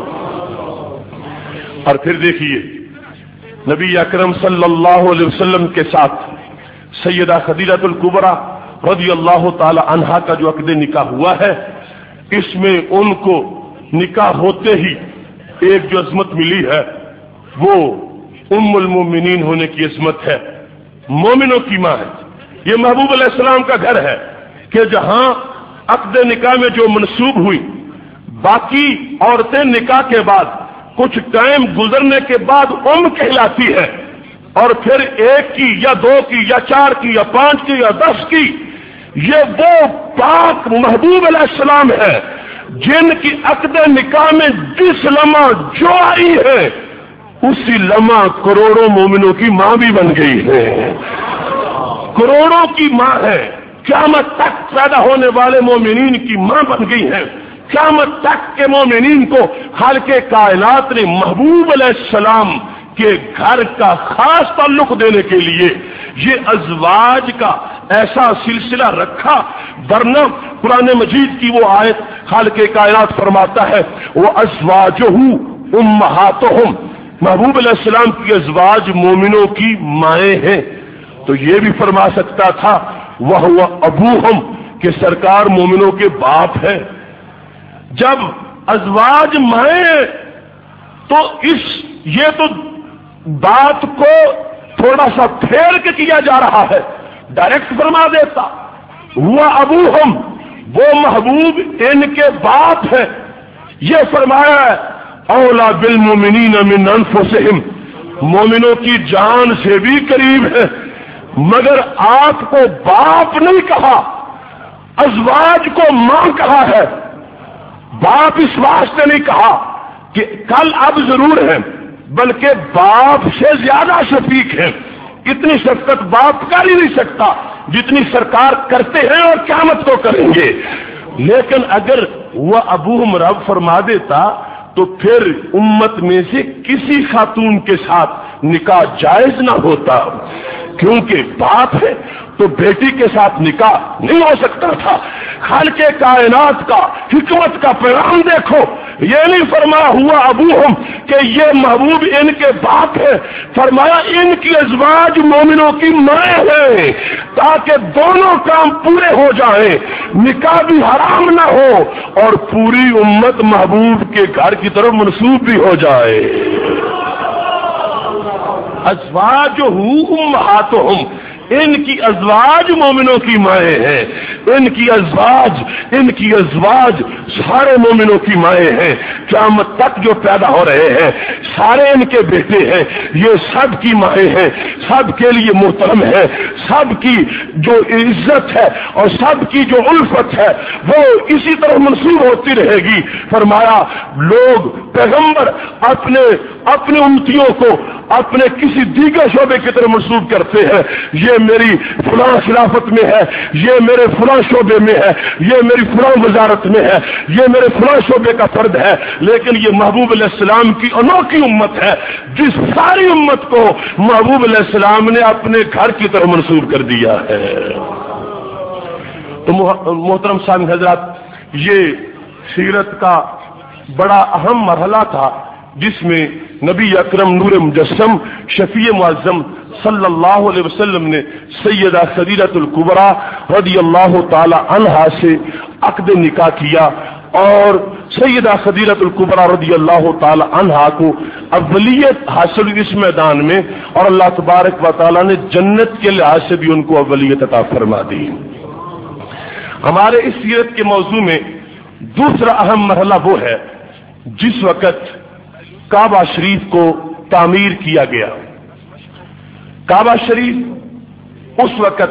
S2: اور پھر دیکھیے نبی اکرم صلی اللہ علیہ وسلم کے ساتھ سیدہ خدیجہ الکبریٰ رضی اللہ تعالی عنہا کا جو عقد نکاح ہوا ہے، اس میں ان کو نکاح ہوتے ہی ایک جو عظمت ملی ہے وہ ام المومنین ہونے کی عظمت ہے، مومنوں کی ماں ہے۔ یہ محبوب علیہ السلام کا گھر ہے کہ جہاں عقد نکاح میں جو منسوب ہوئی، باقی عورتیں نکاح کے بعد کچھ ٹائم گزرنے کے بعد کہلاتی ہے، اور پھر ایک کی یا دو کی یا چار کی یا 5 کی یا 10 کی، یہ وہ پاک محبوب علیہ السلام ہے جن کی عقد نکاح میں جس لمحہ جو آئی ہے اسی لمحہ کروڑوں مومنوں کی ماں بھی بن گئی ہے، کروڑوں کی ماں ہے، قیامت تک پیدا ہونے والے مومنین کی ماں بن گئی ہیں۔ قیامت تک کے مومنین کو خالق کائنات نے محبوب علیہ السلام کے گھر کا خاص تعلق دینے کے لیے یہ ازواج کا ایسا سلسلہ رکھا، ورنہ قرآن مجید کی وہ آیت خالق کائنات فرماتا ہے وہ ازواجہ امہاتہم، محبوب علیہ السلام کی ازواج مومنوں کی مائیں ہیں، تو یہ بھی فرما سکتا تھا وہ ابوہم کہ سرکار مومنوں کے باپ ہیں۔ جب ازواج مائیں تو یہ تو بات کو تھوڑا سا پھیر کے کیا جا رہا ہے، ڈائریکٹ فرما دیتا وہ ابوہم، وہ محبوب ان کے باپ ہیں۔ یہ فرمایا ہے اولا بالمؤمنین من انفسہم، مومنوں کی جان سے بھی قریب ہے، مگر آپ کو باپ نہیں کہا، ازواج کو ماں کہا ہے۔ باپ اس واسطے نہیں کہا کہ کل اب ضرور ہے، بلکہ باپ سے زیادہ شفیق ہے، اتنی شفقت باپ کر ہی نہیں سکتا جتنی سرکار کرتے ہیں اور قیامت کو کریں گے۔ لیکن اگر وہ ابوہم رب فرما دیتا تو پھر امت میں سے کسی خاتون کے ساتھ نکاح جائز نہ ہوتا، کیونکہ باپ ہے تو بیٹی کے ساتھ نکاح نہیں ہو سکتا تھا۔ خالق کائنات کا حکمت کا پیغام دیکھو، یہ نہیں فرمایا ہوا ابوہم کہ یہ محبوب ان کے باپ ہے، فرمایا ان کی ازواج مومنوں کی مائیں ہیں، تاکہ دونوں کام پورے ہو جائیں، نکاح بھی حرام نہ ہو اور پوری امت محبوب کے گھر کی طرف منسوب بھی ہو جائے۔ ازواجہ امہاتہم، इनकी अज़वाज मोमिनों की माएँ हैं, इनकी अज़वाज सारे मोमिनों की माएँ हैं। क़यामत तक जो पैदा हो रहे हैं सारे इनके बेटे हैं, ये सब की माएँ हैं, सब के लिए मोहतरम है, सब की जो इज्जत है और सब की जो उल्फत है वो इसी तरह मंसूब होती रहेगी। फरमाया लोग पैगंबर अपने उम्मतियों को अपने किसी दीगर शोबे की तरह मंसूब करते हैं, ये मेरी फलां खिलाफत में है, ये मेरे फलां शोबे में है, ये मेरी फलां वजारत में है, ये मेरे फलां शोबे का फर्द है। लेकिन ये महबूब अलैहिस्सलाम की अनोखी उम्मत है, जिस सारी उम्मत को महबूब अलैहिस्सलाम ने अपने घर की तरह मंसूब कर दिया है। तो मोहतरम सामीन हजरात, ये सीरत का बड़ा अहम मरहला था जिसमें नबी अकरम नूर मुजस्सम शफी मुअज़्ज़म सल्लल्लाहु अलैहि वसल्लम ने सैयदा खदीजतुल कुबरा रदियल्लाहु ताला अन्हा से अक़्द निकाह किया और सैयदा खदीजतुल कुबरा रदियल्लाहु ताला अन्हा को अव्वलियत हासिल इस मैदान में, और अल्लाह तबारक व तआला ने जन्नत के लिहाज से भी उनको अव्वलियत अता फरमा दी। हमारे इस सीरत के मौजू में दूसरा अहम मरहला वो है जिस वक़्त काबा शरीफ को तामीर किया गया। काबा शरीफ उस वक़्त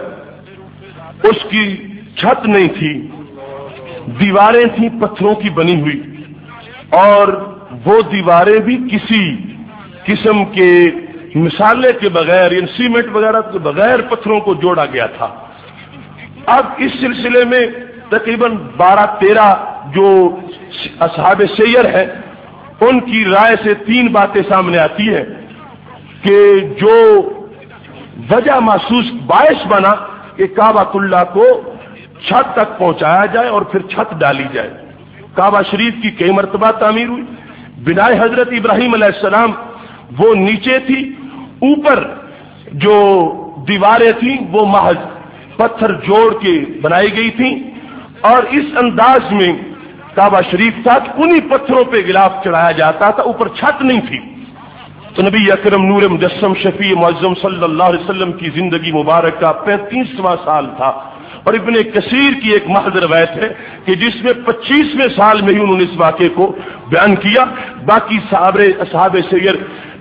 S2: उसकी छत नहीं थी, दीवारें थी पत्थरों की बनी हुई, और वो दीवारें भी किसी किस्म के मिसाले के बगैर, सीमेंट वगैरह के बगैर पत्थरों को जोड़ा गया था। अब इस सिलसिले में तकरीबन 12-13 जो असहाब सैर है उनकी राय से 3 बातें सामने आती है कि जो वजह महसूस बायस बना कि काबातुल्लाह को छत तक पहुंचाया जाए और फिर छत डाली जाए। काबा शरीफ की कई मरतबा तामीर हुई। बिनाए हजरत इब्राहिम अलैहिस्सलाम वो नीचे थी, ऊपर जो दीवारें थी वो महज पत्थर जोड़ के बनाई गई थी, और इस अंदाज में काबा शरीफ था कि उन्हीं पत्थरों पे गिलाफ चढ़ाया जाता था, ऊपर छत नहीं थी। तो नबी अकरम नूर मुजस्सम शफी मुअज़्ज़म सल्लल्लाहु अलैहि वसल्लम की जिंदगी मुबारक का 35वां साल था, और इब्ने कसीर की एक महज रवायत है कि जिसमें 25वें साल में ही उन्होंने इस वाक़े को बयान किया। बाकी असहाब सैर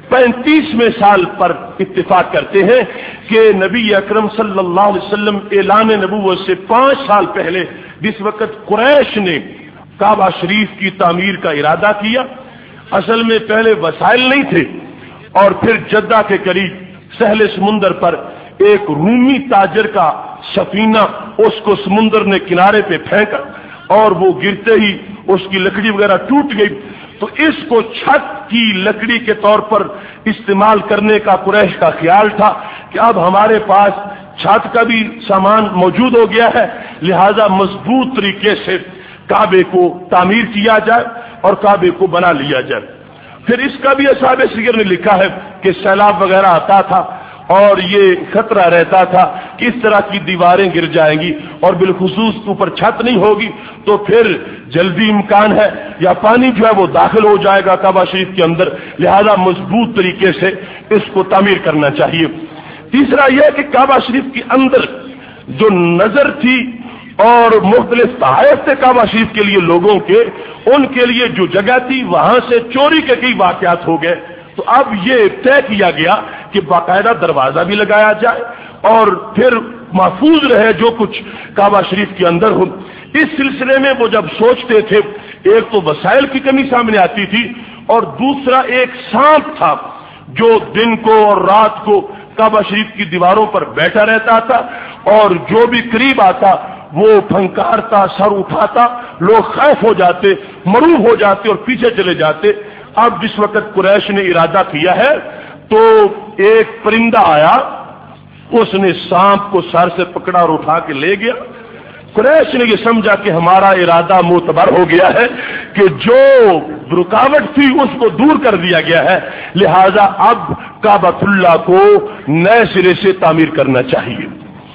S2: 35वें साल पर इत्तिफाक करते हैं कि नबी अकरम सल्लल्लाहु अलैहि वसल्लम ऐलान नबूवत से 5 साल पहले जिस वक़्त कुरैश ने काबा शरीफ की तामीर का इरादा किया, असल में पहले वसाइल नहीं थे, और फिर जद्दा के करीब सहले समुंदर पर एक रूमी ताजर का सफीना उसको समुंदर ने किनारे पे फेंका और वो गिरते ही उसकी लकड़ी वगैरह टूट गई। तो इसको छत की लकड़ी के तौर पर इस्तेमाल करने का कुरैश का ख्याल था कि अब हमारे पास छत का भी सामान मौजूद हो गया है, लिहाजा मजबूत तरीके से काबे को तामीर किया जाए और काबे को बना लिया जाए। फिर इसका भी असहाब सीर ने लिखा है कि सैलाब वगैरह आता था और ये खतरा रहता था कि इस तरह की दीवारें गिर जाएंगी और बिलखुसूस ऊपर छत नहीं होगी, तो फिर जल्दी इम्कान है या पानी जो है वो दाखिल हो जाएगा काबा शरीफ के अंदर, लिहाजा मजबूत तरीके से इसको तामीर करना चाहिए। तीसरा यह कि काबा शरीफ के अंदर जो नजर थी और मुख्तलिफ तहाइफ थे काबा शरीफ के लिए लोगों के, उनके लिए जो जगह थी वहां से चोरी के कई वाकयात हो गए। तो अब ये तय किया गया कि बाकायदा दरवाजा भी लगाया जाए और फिर महफूज रहे जो कुछ काबा शरीफ के अंदर हो। इस सिलसिले में वो जब सोचते थे, एक तो वसाइल की कमी सामने आती थी और दूसरा एक सांप था जो दिन को और रात को काबा शरीफ की दीवारों पर बैठा रहता था और जो भी करीब आता वो फंकारता, सर उठाता, लोग खौफ हो जाते, मरूब हो जाते और पीछे चले जाते। अब जिस वक्त कुरैश ने इरादा किया है तो एक परिंदा आया, उसने सांप को सर से पकड़ा और उठा के ले गया। कुरैश ने यह समझा कि हमारा इरादा मोतबर हो गया है कि जो रुकावट थी उसको दूर कर दिया गया है, लिहाजा अब काबतुल्लाह को नए सिरे से तामीर करना चाहिए।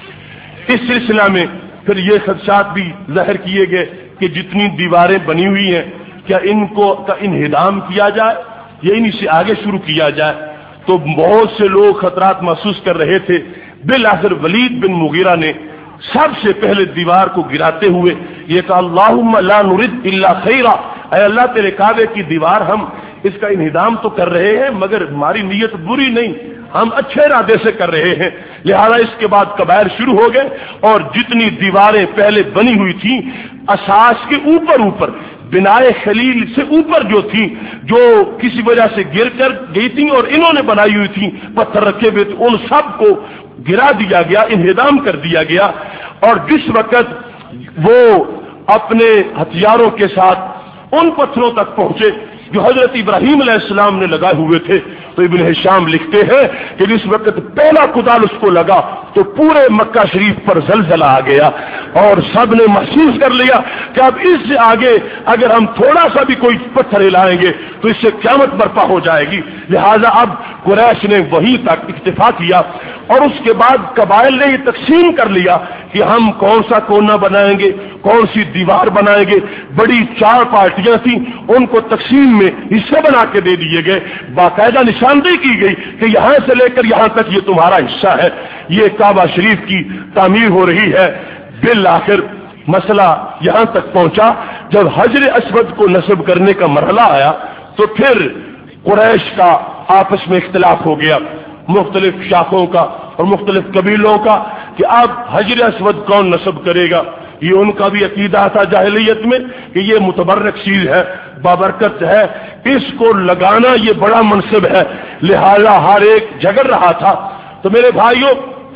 S2: इस सिलसिला में फिर ये खदशात भी जाहिर किए गए कि जितनी दीवारें बनी हुई हैं क्या इनको का इन्हिदाम किया जाए या इन्हीं से आगे शुरू किया जाए। तो बहुत से लोग खतरात महसूस कर रहे थे, بالآخر ولید بن مغیرہ نے سب سے پہلے دیوار کو گراتے ہوئے یہ کہا اللہم لا نرد الا خیرا، اے اللہ تیرے کعبے کی دیوار ہم اس کا انہدام تو کر رہے ہیں مگر ہماری نیت بری نہیں، ہم اچھے ارادے سے کر رہے ہیں۔ لہذا اس کے بعد کبائر شروع ہو گئے اور جتنی دیواریں پہلے بنی ہوئی تھیں اساس کے اوپر بنائے خلیل سے اوپر جو تھی، جو کسی وجہ سے گر کر گئی تھی اور انہوں نے بنائی ہوئی تھی پتھر رکھے ہوئے، ان سب کو گرا دیا گیا، انہدام کر دیا گیا۔ اور جس وقت وہ اپنے ہتھیاروں کے ساتھ ان پتھروں تک پہنچے جو حضرت ابراہیم علیہ السلام نے لگائے ہوئے تھے، تو ابن ہشام لکھتے ہیں کہ جس وقت پہلا کدال اس کو لگا تو پورے مکہ شریف پر زلزلہ آ گیا اور سب نے محسوس کر لیا کہ اب اس سے آگے اگر ہم تھوڑا سا بھی کوئی پتھر ہلائیں گے تو اس سے قیامت برپا ہو جائے گی۔ لہذا اب قریش نے وہیں تک اکتفا کیا اور اس کے بعد قبائل نے یہ تقسیم کر لیا کہ ہم کون سا کونا بنائیں گے، کون سی دیوار بنائیں گے۔ بڑی 4 پارٹیاں تھیں، ان کو تقسیم میں حصے بنا کے دے دیے گئے، باقاعدہ نشاندہی کی گئی کہ یہاں سے لے کر یہاں تک یہ تمہارا حصہ ہے، یہ کعبہ شریف کی تعمیر ہو رہی ہے۔ بالآخر مسئلہ یہاں تک پہنچا جب حجر اسود کو نصب کرنے کا مرحلہ آیا تو پھر قریش کا آپس میں اختلاف ہو گیا، مختلف شاخوں کا اور مختلف قبیلوں کا، کہ اب حجر اسود کون نصب کرے گا۔ یہ ان کا بھی عقیدہ تھا جاہلیت میں کہ یہ متبرک چیز ہے، بابرکت ہے، اس کو لگانا یہ بڑا منصب ہے، لہذا ہر ایک جھگڑ رہا تھا۔ تو میرے بھائیوں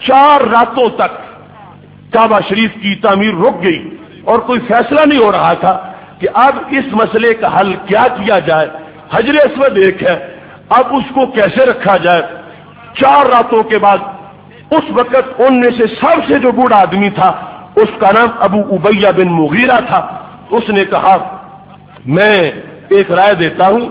S2: 4 راتوں تک کعبہ شریف کی تعمیر رک گئی اور کوئی فیصلہ نہیں ہو رہا تھا کہ اب اس مسئلے کا حل کیا کیا جائے۔ حجر اسود ایک ہے، اب اس کو کیسے رکھا جائے۔ 4 راتوں کے بعد اس وقت ان میں سے سب سے جو بوڑھا آدمی تھا اس کا نام ابو امیہ بن مغیرہ تھا، اس نے کہا میں ایک رائے دیتا ہوں،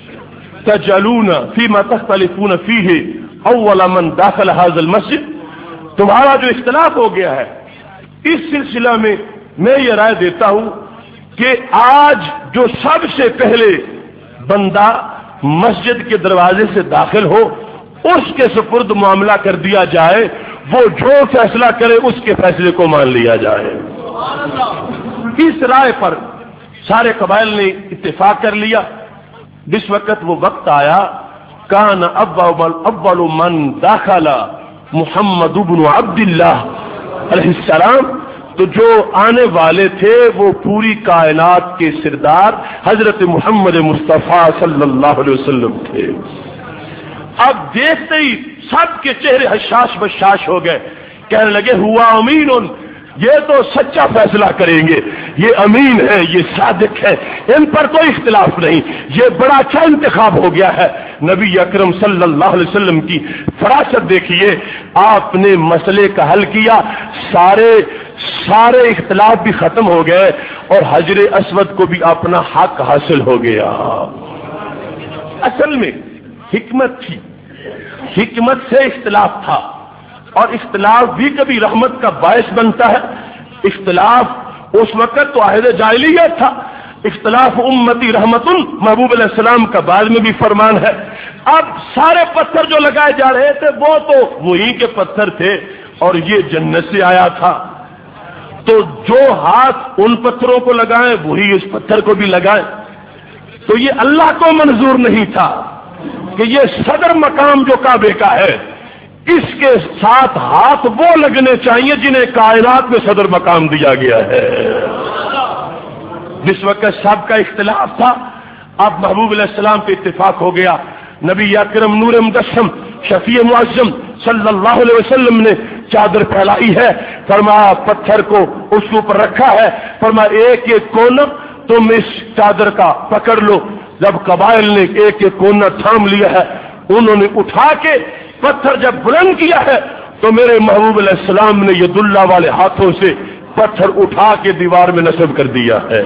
S2: تجعلون فيما تختلفون فيه اول من داخل هذا المسجد، تمہارا جو اختلاف ہو گیا ہے اس سلسلہ میں میں یہ رائے دیتا ہوں کہ آج جو سب سے پہلے بندہ مسجد کے دروازے سے داخل ہو اس کے سپرد معاملہ کر دیا جائے، وہ جو فیصلہ کرے اس کے فیصلے کو مان لیا جائے۔ اس رائے پر سارے قبائل نے اتفاق کر لیا۔ جس وقت وہ وقت آیا کان اول من داخل محمد بن عبداللہ علیہ السلام، تو جو آنے والے تھے وہ پوری کائنات کے سردار حضرت محمد مصطفیٰ صلی اللہ علیہ وسلم تھے۔ اب دیکھتے ہی سب کے چہرے حشاش بشاش ہو گئے، کہنے لگے ہوا امین، یہ تو سچا فیصلہ کریں گے، یہ امین ہے، یہ صادق ہے، ان پر کوئی اختلاف نہیں، یہ بڑا اچھا انتخاب ہو گیا ہے۔ نبی اکرم صلی اللہ علیہ وسلم کی فراست دیکھیے، آپ نے مسئلے کا حل کیا، سارے اختلاف بھی ختم ہو گئے اور حجر اسود کو بھی اپنا حق حاصل ہو گیا۔ اصل میں حکمت تھی، حکمت سے اختلاف تھا، اور اختلاف بھی کبھی رحمت کا باعث بنتا ہے۔ اختلاف اس وقت تو عہد جاہلیت تھا، اختلاف امتی رحمت، محبوب علیہ السلام کا بعد میں بھی فرمان ہے۔ اب سارے پتھر جو لگائے جا رہے تھے وہ تو وہی کے پتھر تھے اور یہ جنت سے آیا تھا، تو جو ہاتھ ان پتھروں کو لگائیں وہی اس پتھر کو بھی لگائیں۔ تو یہ اللہ کو منظور نہیں تھا کہ یہ صدر مقام جو کعبے کا ہے اس کے ساتھ ہاتھ وہ لگنے چاہیے جنہیں کائنات میں صدر مقام دیا گیا ہے۔ جس وقت سب کا اختلاف تھا اب محبوب علیہ السلام پہ اتفاق ہو گیا۔ نبی اکرم نور مجسم شفیع معظم صلی اللہ علیہ وسلم نے چادر پھیلائی ہے، فرمایا پتھر کو اس کے اوپر رکھا ہے، فرمایا ایک ایک کونا تم اس چادر کا پکڑ لو۔ جب قبائل نے ایک ایک کونا تھام لیا ہے، انہوں نے اٹھا کے پتھر جب بلند کیا ہے تو میرے محبوب علیہ السلام نے ید اللہ والے ہاتھوں سے پتھر اٹھا کے دیوار میں نصب کر دیا ہے۔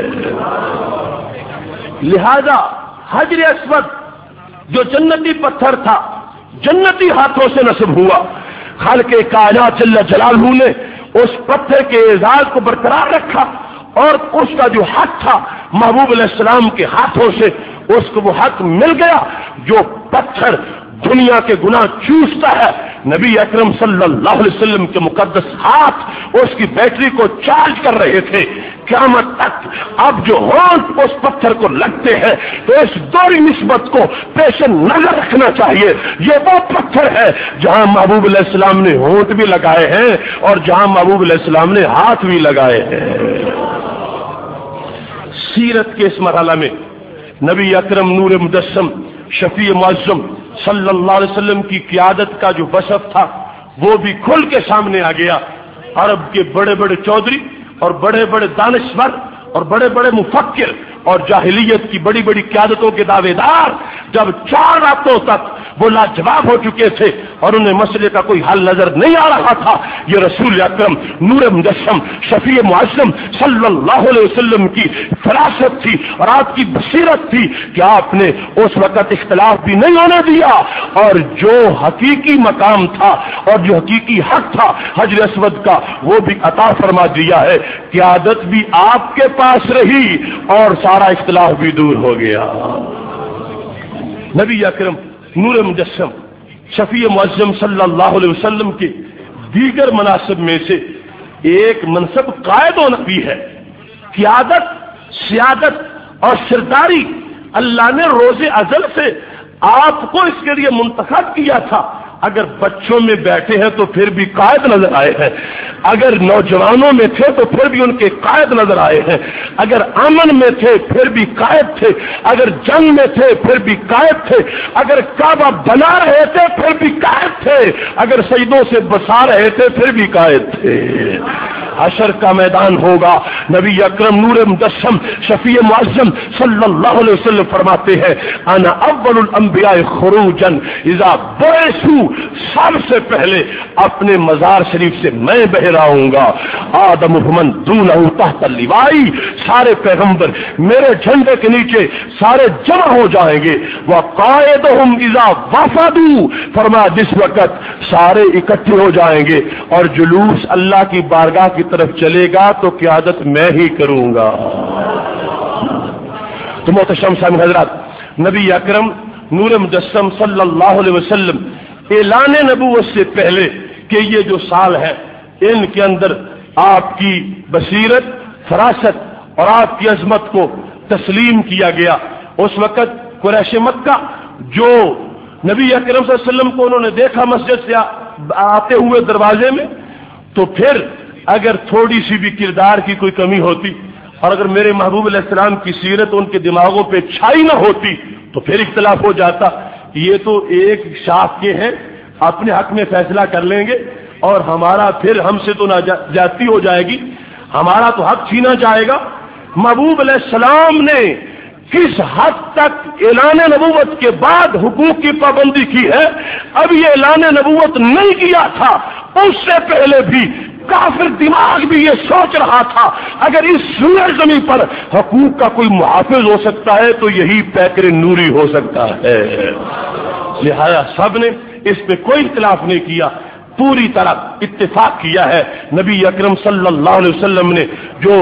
S2: لہذا حجر اسود جو جنتی پتھر تھا جنتی ہاتھوں سے نصب ہوا۔ خالق کائنات جل جلالہ نے اس پتھر کے اعزاز کو برقرار رکھا اور اس کا جو حق تھا محبوب علیہ السلام کے ہاتھوں سے اس کو وہ حق مل گیا۔ جو پتھر دنیا کے گناہ چوستا ہے نبی اکرم صلی اللہ علیہ وسلم کے مقدس ہاتھ اس کی بیٹری کو چارج کر رہے تھے قیامت تک۔ اب جو ہونٹ اس پتھر کو لگتے ہیں تو اس دوہری نسبت کو پیش نظر رکھنا چاہیے۔ یہ وہ پتھر ہے جہاں محبوب علیہ السلام نے ہونٹ بھی لگائے ہیں اور جہاں محبوب علیہ السلام نے ہاتھ بھی لگائے ہیں۔ سیرت کے اس مرحلہ میں نبی اکرم نور مجسم شفیع معظم صلی اللہ علیہ وسلم کی قیادت کا جو وصف تھا وہ بھی کھل کے سامنے آ گیا۔ عرب کے بڑے بڑے چودھری اور بڑے بڑے دانشور اور بڑے بڑے مفکر اور جاہلیت کی بڑی بڑی قیادتوں کے دعوے دار جب 4 راتوں تک وہ لاجواب ہو چکے تھے اور انہیں مسئلے کا کوئی حل نظر نہیں آ رہا تھا، یہ رسول اکرم نور مجسم شفیع معظم صلی اللہ علیہ وسلم کی فراست تھی اور آپ کی بصیرت تھی کہ آپ نے اس وقت اختلاف بھی نہیں ہونے دیا اور جو حقیقی مقام تھا اور جو حقیقی حق تھا حجر اسود کا وہ بھی عطا فرما دیا ہے۔ قیادت بھی آپ کے پاس رہی اور سارا اختلاف بھی دور ہو گیا۔ نبی اکرم نور مجسم شفیع معظم صلی اللہ علیہ وسلم کے دیگر مناصب میں سے ایک منصب قائد و نبی ہے۔ قیادت، سیادت اور سرداری اللہ نے روز ازل سے آپ کو اس کے لیے منتخب کیا تھا۔ اگر بچوں میں بیٹھے ہیں تو پھر بھی قائد نظر آئے ہیں، اگر نوجوانوں میں تھے تو پھر بھی ان کے قائد نظر آئے ہیں، اگر امن میں تھے پھر بھی قائد تھے، اگر جنگ میں تھے پھر بھی قائد تھے، اگر کعبہ بنا رہے تھے پھر بھی قائد تھے، اگر سجدوں سے بسا رہے تھے پھر بھی قائد تھے۔ حشر کا میدان ہوگا، نبی اکرم نور مجسم شفیع معظم صلی اللہ علیہ وسلم فرماتے ہیں انا اول الانبیاء خروجا اذا بعثوا، سب سے پہلے اپنے مزار شریف سے میں بہراؤں گا۔ آدم فمن دونہ تحت اللوائی، سارے پیغمبر میرے جھنڈے کے نیچے سارے جمع ہو جائیں گے۔ وقائدہم اذا وفدوا، فرمایا جس وقت سارے اکٹھے ہو جائیں گے اور جلوس اللہ کی بارگاہ کی طرف چلے گا تو قیادت میں ہی کروں گا۔ تو محترم سامعین حضرات، نبی اکرم نور مجسم صلی اللہ علیہ وسلم اعلان نبوت سے پہلے کہ یہ جو سال ہے ان کے اندر آپ کی بصیرت، فراست اور آپ کی عظمت کو تسلیم کیا گیا۔ اس وقت قریش مکہ جو نبی اکرم صلی اللہ علیہ وسلم کو انہوں نے دیکھا مسجد سے آتے ہوئے دروازے میں، تو پھر اگر تھوڑی سی بھی کردار کی کوئی کمی ہوتی اور اگر میرے محبوب علیہ السلام کی سیرت ان کے دماغوں پہ چھائی نہ ہوتی تو پھر اختلاف ہو جاتا۔ یہ تو ایک شاخ کے ہیں، اپنے حق میں فیصلہ کر لیں گے اور ہمارا پھر ہم سے تو ناجاتی ہو جائے گی، ہمارا تو حق چھینا جائے گا۔ محبوب علیہ السلام نے کس حد تک اعلان نبوت کے بعد حقوق کی پابندی کی ہے، اب یہ اعلان نبوت نہیں کیا تھا، اس سے پہلے بھی کافر دماغ بھی یہ سوچ رہا تھا اگر اس سوئر زمین پر حقوق کا کوئی محافظ ہو سکتا ہے تو یہی پیکر نوری ہو سکتا ہے۔ لہذا سب نے اس پہ کوئی اختلاف نہیں کیا، پوری طرح اتفاق کیا ہے۔ نبی اکرم صلی اللہ علیہ وسلم نے جو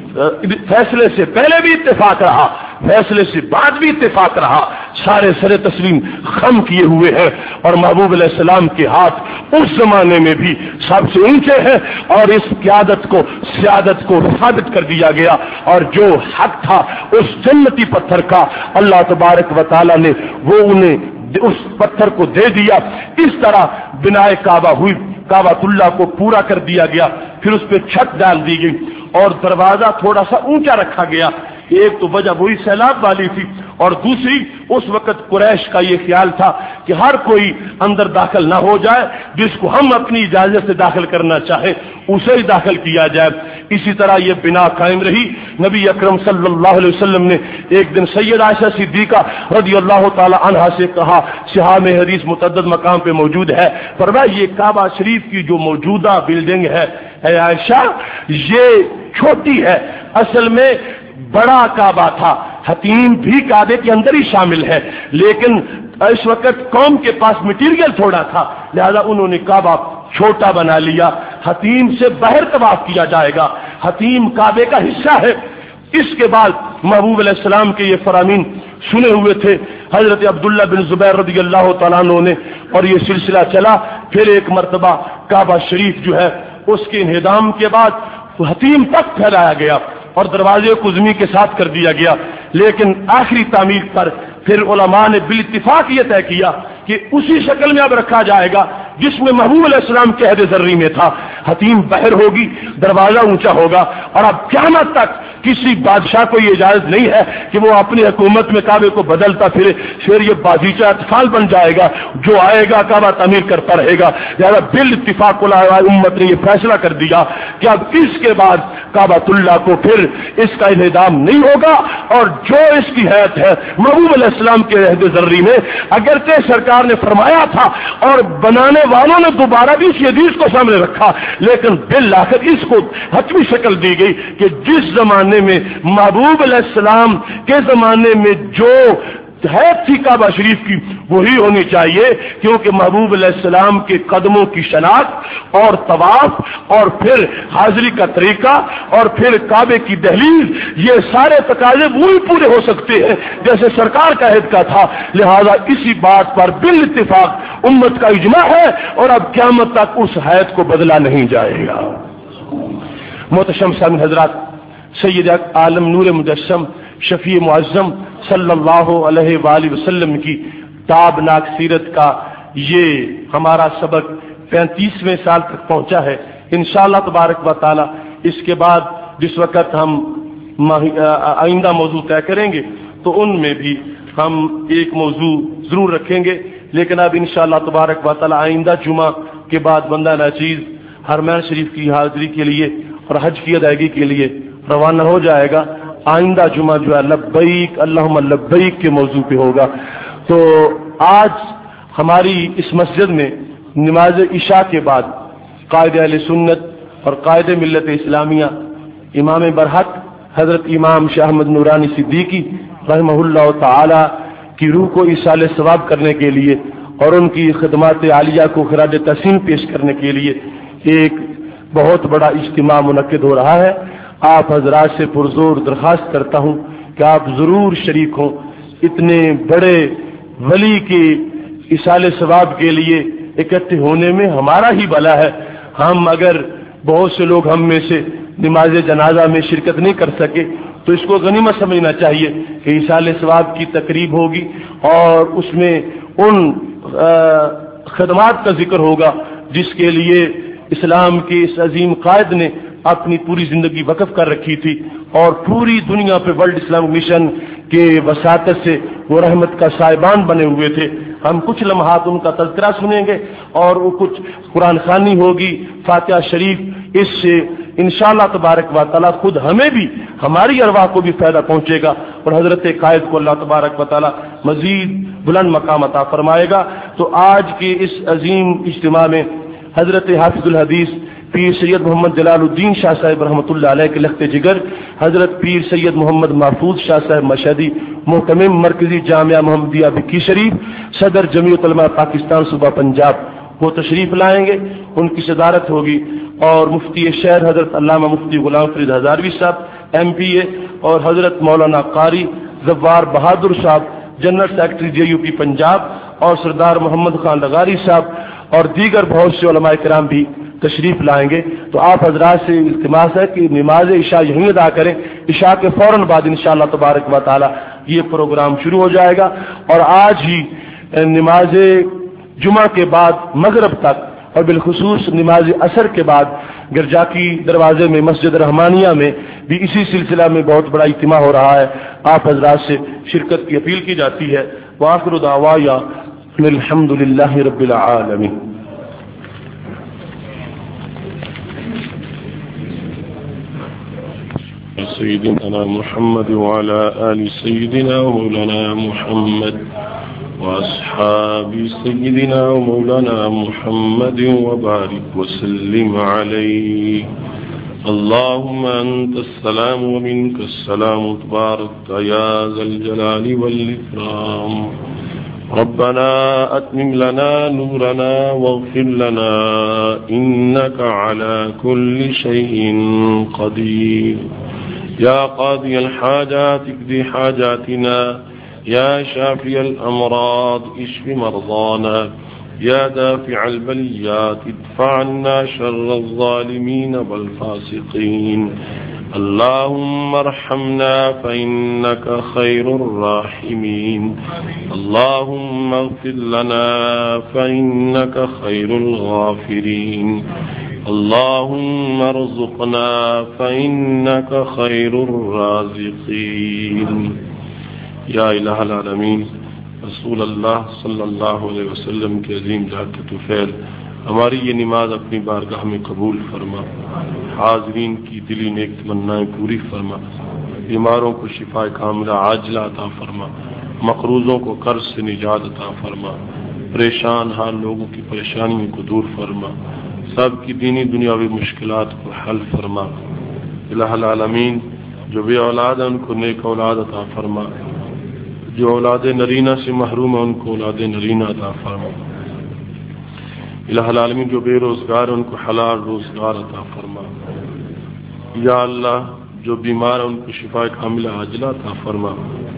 S2: فیصلے سے پہلے بھی اتفاق رہا، فیصلے سے بعد بھی اتفاق رہا، سارے سر تسلیم خم کیے ہوئے ہیں اور محبوب علیہ السلام کے ہاتھ اس زمانے میں بھی سب سے اونچے ہیں اور اس قیادت کو، سیادت کو ثابت کر دیا گیا اور جو حق تھا اس جنتی پتھر کا اللہ تبارک و تعالی نے وہ انہیں اس پتھر کو دے دیا۔ اس طرح بنائے کعبہ ہوئی، کعبۃ اللہ کو پورا کر دیا گیا، پھر اس پہ چھت ڈال دی گئی اور دروازہ تھوڑا سا اونچا رکھا گیا۔ ایک تو وجہ وہی سیلاب والی تھی اور دوسری اس وقت قریش کا یہ خیال تھا کہ ہر کوئی اندر داخل نہ ہو جائے، جس کو ہم اپنی اجازت سے داخل کرنا چاہیں اسے ہی داخل کیا جائے۔ اسی طرح یہ بنا قائم رہی۔ نبی اکرم صلی اللہ علیہ وسلم نے ایک دن سید عائشہ صدیقہ رضی اللہ تعالی عنہا سے کہا، صحاح میں حدیث متعدد مقام پہ موجود ہے، فرمایا یہ کعبہ شریف کی جو موجودہ بلڈنگ ہے اے عائشہ یہ چھوٹی ہے، اصل میں بڑا کعبہ تھا، حتیم بھی کعبے کے اندر ہی شامل ہے، لیکن اس وقت قوم کے پاس مٹیریل تھوڑا تھا لہذا انہوں نے کعبہ چھوٹا بنا لیا، حتیم سے باہر طواف کیا جائے گا، حتیم کعبے کا حصہ ہے۔ اس کے بعد محبوب علیہ السلام کے یہ فرامین سنے ہوئے تھے حضرت عبداللہ بن زبیر رضی اللہ تعالیٰ عنہ نے، اور یہ سلسلہ چلا. پھر ایک مرتبہ کعبہ شریف جو ہے اس کے انہدام کے بعد حتیم تک پھیلایا گیا اور دروازے کو زمین کے ساتھ کر دیا گیا. لیکن آخری تعمیر پر پھر علماء نے بالاتفاق یہ طے کیا کہ اسی شکل میں اب رکھا جائے گا جس میں محبوب علیہ السلام کے عہد ذری میں تھا. حتیم بہر ہوگی، دروازہ اونچا ہوگا، اور اب قیامت تک کسی بادشاہ کو یہ اجازت نہیں ہے کہ وہ اپنی حکومت میں کعبے کو بدلتا پھرے. پھر یہ بازیچہ اطفال بن جائے گا، جو آئے گا کعبہ تعمیر کرتا رہے گا. لہٰذا بالاتفاق امت نے یہ فیصلہ کر دیا کہ اب اس کے بعد کعبۃ اللہ کو پھر اس کا انہدام نہیں ہوگا، اور جو اس کی حیثیت ہے محبوب علیہ السلام کے عہد ذری میں، اگرچہ سرکار نے فرمایا تھا اور بنانے والوں نے دوبارہ بھی اس حدیث کو سامنے رکھا، لیکن بالآخر اس کو حتمی شکل دی گئی کہ جس زمانے میں محبوب علیہ السلام کے زمانے میں جو حیثیت تھی کعبہ شریف کی وہی ہونی چاہیے، کیونکہ محبوب علیہ السلام کے قدموں کی شناخت اور طواف اور پھر حاضری کا طریقہ اور پھر کعبے کی دہلیز، یہ سارے تقاضے وہی پورے ہو سکتے ہیں جیسے سرکار کا عہد کا تھا. لہذا اسی بات پر بالاتفاق امت کا اجماع ہے، اور اب قیامت تک اس حیثیت کو بدلا نہیں جائے گا. محتشم سامعین حضرات، سید عالم نور مجسم شفیع معظم صلی اللہ علیہ وآلہ وسلم کی تابناک سیرت کا یہ ہمارا سبق 35ویں سال تک پہنچا ہے. انشاءاللہ تبارک و تعالی اس کے بعد جس وقت ہم آئندہ موضوع طے کریں گے تو ان میں بھی ہم ایک موضوع ضرور رکھیں گے. لیکن اب انشاءاللہ تبارک و تعالی آئندہ جمعہ کے بعد بندہ ناچیز حرمین شریف کی حاضری کے لیے اور حج کی ادائیگی کے لیے روانہ ہو جائے گا. آئندہ جمعہ جو ہے لبیک اللہم لبیک کے موضوع پہ ہوگا. تو آج ہماری اس مسجد میں نماز عشاء کے بعد قائد اہل سنت اور قائد ملت اسلامیہ امام برحق حضرت امام شاہ احمد نورانی صدیقی رحمہ اللہ تعالی کی روح کو ایصال ثواب کرنے کے لیے اور ان کی خدمات عالیہ کو خراج تحسین پیش کرنے کے لیے ایک بہت بڑا اجتماع منعقد ہو رہا ہے. آپ حضرات سے پرزور درخواست کرتا ہوں کہ آپ ضرور شریک ہوں. اتنے بڑے ولی کے ایصال ثواب کے لیے اکٹھے ہونے میں ہمارا ہی بھلا ہے. ہم اگر بہت سے لوگ ہم میں سے نماز جنازہ میں شرکت نہیں کر سکے تو اس کو غنیمت سمجھنا چاہیے کہ ایصال ثواب کی تقریب ہوگی اور اس میں ان خدمات کا ذکر ہوگا جس کے لیے اسلام کے اس عظیم قائد نے اپنی پوری زندگی وقف کر رکھی تھی اور پوری دنیا پہ ورلڈ اسلامک مشن کے وساطت سے وہ رحمت کا صاحبان بنے ہوئے تھے. ہم کچھ لمحات ان کا تذکرہ سنیں گے اور وہ کچھ قرآن خوانی ہوگی، فاتحہ شریف. اس سے انشاءاللہ تبارک و تعالی خود ہمیں بھی ہماری ارواح کو بھی فائدہ پہنچے گا اور حضرت قائد کو اللہ تبارک و تعالی مزید بلند مقام عطا فرمائے گا. تو آج کے اس عظیم اجتماع میں حضرت حافظ الحدیث پیر سید محمد جلال الدین شاہ صاحب رحمۃ اللہ علیہ کے لخت جگر، حضرت پیر سید محمد محفوظ شاہ صاحب مشہدی محتمم مرکزی جامعہ محمدیہ بکی شریف، صدر جمعیت علماء پاکستان صوبہ پنجاب، وہ تشریف لائیں گے. ان کی صدارت ہوگی اور مفتی شہر حضرت علامہ مفتی غلام فرید ہزاروی صاحب MP A اور حضرت مولانا قاری زوار بہادر صاحب جنرل سیکرٹری JUP پنجاب اور سردار محمد خان لغاری صاحب اور دیگر بہت سے علماء کرام بھی تشریف لائیں گے. تو آپ حضرات سے التماس ہے کہ نماز عشاء یہیں ادا کریں. عشاء کے فوراً بعد انشاءاللہ تبارک و تعالی یہ پروگرام شروع ہو جائے گا اور آج ہی نماز جمعہ کے بعد مغرب تک اور بالخصوص نماز عصر کے بعد گرجا کی دروازے میں مسجد رحمانیہ میں بھی اسی سلسلہ میں بہت بڑا اجتماع ہو رہا ہے. آپ حضرات سے شرکت کی اپیل کی جاتی ہے. وآخر دعوایا الحمد للہ رب العالمین.
S1: سيدنا محمد وعلى آل سيدنا ومولانا محمد وأصحاب سيدنا ومولانا محمد وبارك وسلم عليه. اللهم أنت السلام ومنك السلام تبارك يا ذا الجلال والإكرام. ربنا أتمم لنا نورنا واغفر لنا إنك على كل شيء قدير. يا قاضي الحاجات اقضي حاجاتنا يا شافي الأمراض اشف مرضانا، يا دافع البليات ادفع عنا شر الظالمين والفاسقين. اللهم ارحمنا فإنك خير الراحمين، اللهم اغفر لنا فإنك خير الغافرين، اللهم ارزقنا فإنك خير الرازقين. یا الہ العالمین، رسول اللہ صلی اللہ علیہ وسلم کے عظیم ذات کے طفیل، ہماری یہ نماز اپنی بارگاہ میں قبول فرما، حاضرین کی دلی نیک تمنائیں پوری فرما، بیماروں کو شفا کاملہ عاجلہ عطا فرما، مقروضوں کو قرض سے نجات عطا فرما، پریشان حال لوگوں کی پریشانیوں کو دور فرما، سب کی دینی دنیاوی مشکلات کو حل فرما۔ الہ العالمین، جو بے اولاد ہیں ان کو نیک اولاد عطا فرما، جو اولاد نرینہ سے محروم ہیں ان کو اولاد نرینہ عطا فرما۔ الہ العالمین، جو بے روزگار ہیں ان کو حلال روزگار عطا فرما۔ یا اللہ، جو بیمار ہیں ان کو شفا کاملہ عاجلہ عطا فرما۔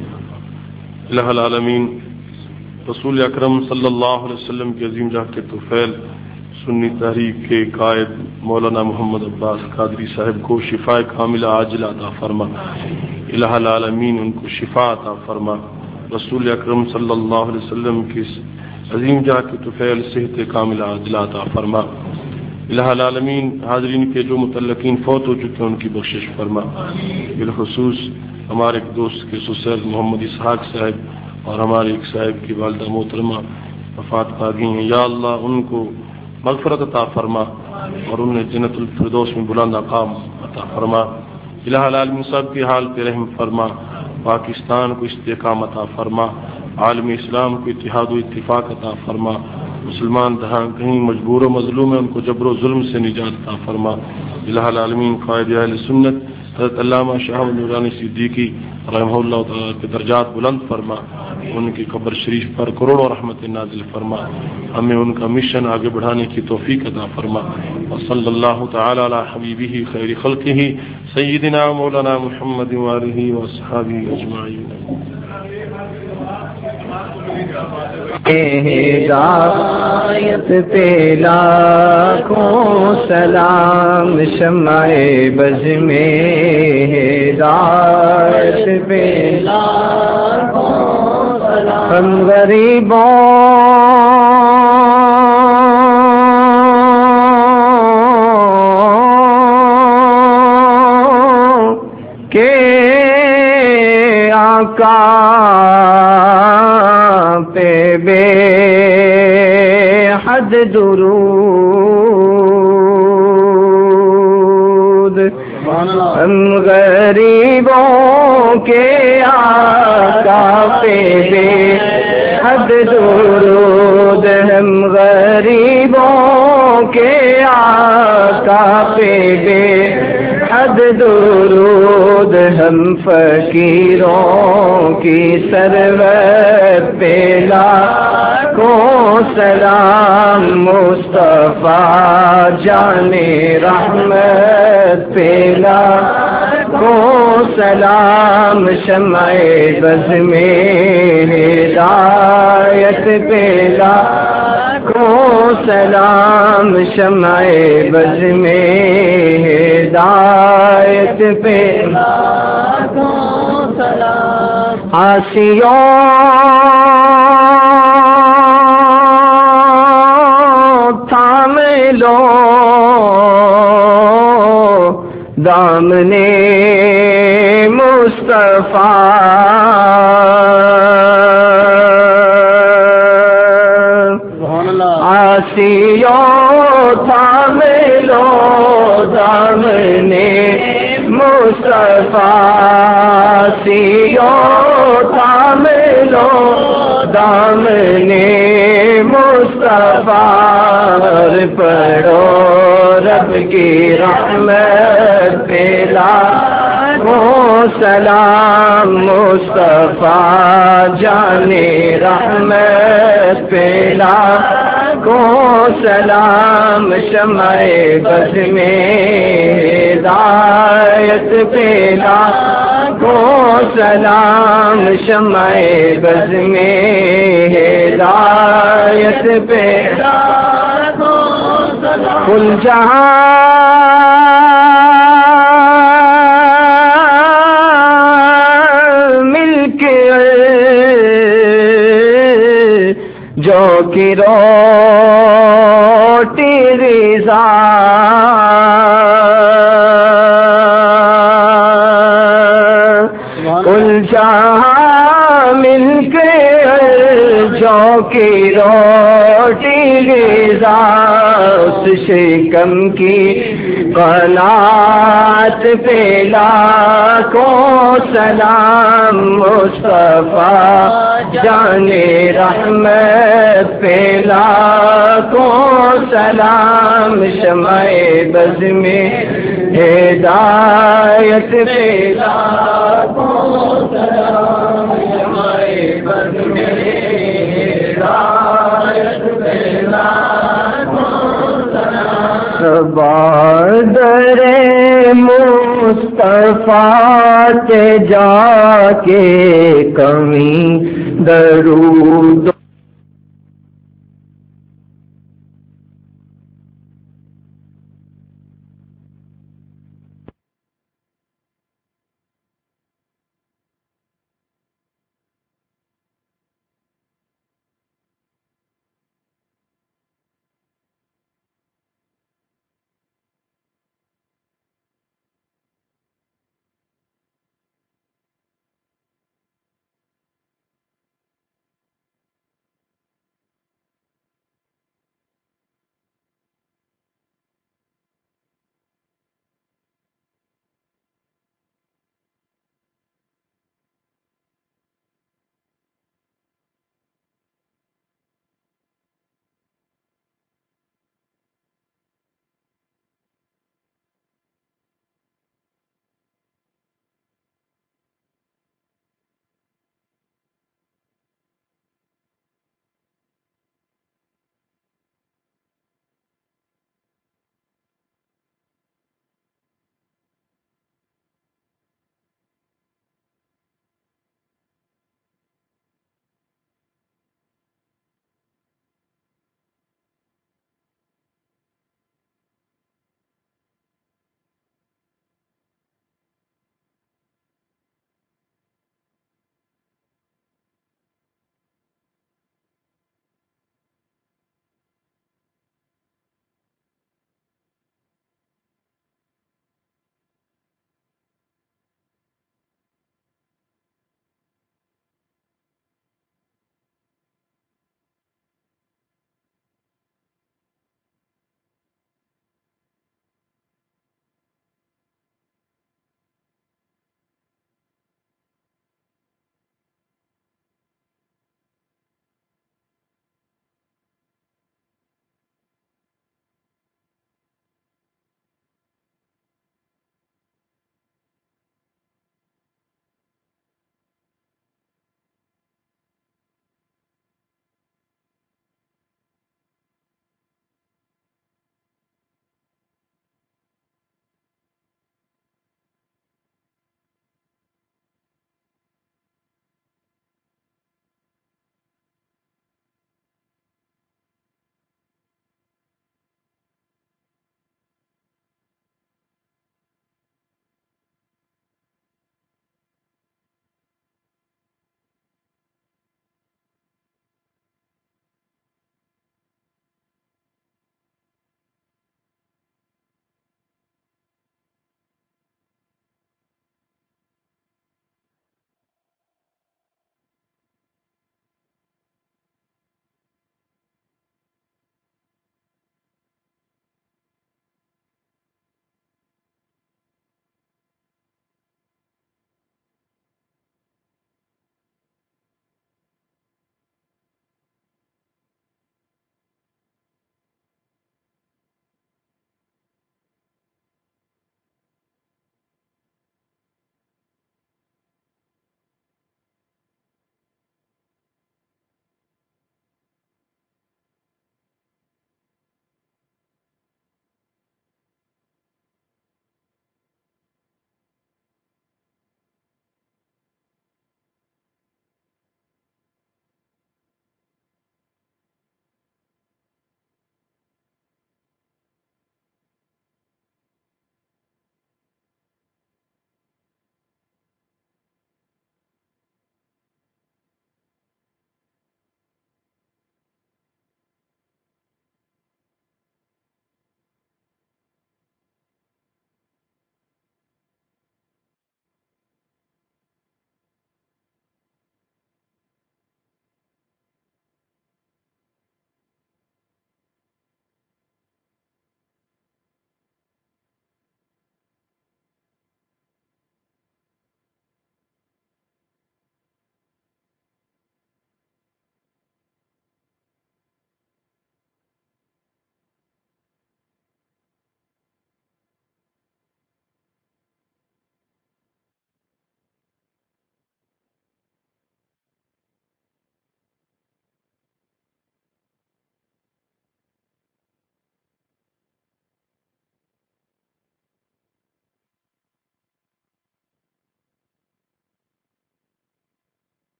S1: الہ العالمین، رسول اکرم صلی اللہ علیہ وسلم کے عظیم جاہ کے طفیل سنی تحریک کے قائد مولانا محمد عباس قادری صاحب کو شفا کاملہ عاجلہ عطا فرما۔ الہ العالمین، ان کو شفا عطا فرما۔ رسول اکرم صلی اللہ علیہ وسلم کی عظیم جاہ کے طفیل صحت کاملہ عاجلہ عطا فرما۔ الہ العالمین، حاضرین کے جو متعلقین فوت ہو چکے ہیں ان کی بخشش فرما۔ بالخصوص ہمارے ایک دوست کے سسر محمد اسحاق صاحب اور ہمارے ایک صاحب کی والدہ محترمہ وفات پا گئی ہیں، یا اللہ ان کو مغفرت عطا فرما اور انہیں جنت الفردوس میں بلند مقام عطا فرما۔ الہ العالمین، سب کے حال پہ رحم فرما، پاکستان کو استحکام عطا فرما، عالم اسلام کو اتحاد و اتفاق عطا فرما، مسلمان جہاں کہیں مجبور و مظلوم ہیں ان کو جبر و ظلم سے نجات عطا فرما۔ الہ العالمین، قائد اہل سنت حضرت علامہ شاہ نورانی صدیقی رحمہ اللہ تعالیٰ کے درجات بلند فرما، ان کی قبر شریف پر کروڑوں رحمت نازل فرما، ہمیں ان کا مشن آگے بڑھانے کی توفیق عطا فرما۔ وصلی اللہ تعالی علی حبیبہ خیر خلقہ سیدنا مولانا محمد وآلہ واصحابہ اجمعین۔
S3: ہدایت پہ لاکھوں سلام، شمع بز میں ہدایت پہ لاکھوں سلام، ہم غریبوں کے آقا پہ بے حد درود، ہم غریبوں کے آقا پہ بے حد درود، ہم غریبوں کے آقا پہ بے حد درود، ہم فقیروں کی سرور پہ لاکھوں سلام، مصطفیٰ جان رحمت پہ لاکھوں سلام، شمع بز میں ہدایت پہ لاکھوں سلام، شمع بز میں ہدایت پہ لاکھوں سلام، عاصیوں تھام لو دامنے مصطفیٰ، عاصیوں تھام لو دامنے مصطفیٰ، عاصیوں تھام لو دامنے مصطفیٰ، پڑھو رب کی رحمت پہ لاکھوں سلام، مصطفیٰ جان رحمت پہ لاکھوں سلام، شمع بز میں ہدایت پہ لاکھوں کو سلام شمع بز میں ہدایت پہ کل جہاں مل کے جو کی روٹی رضا کل جہاں مل کے جو کی روٹی رضا اس شکم کی قناعت پہ لاکھوں سلام مصطفیٰ جان رحمت پہ لاکھوں سلام شمع بز میں ہدایت پہ لاکھوں سلام شمع بز میں ہدایت پہ لاکھوں سلام بادر مصطفیٰ کے جا کے کمی درود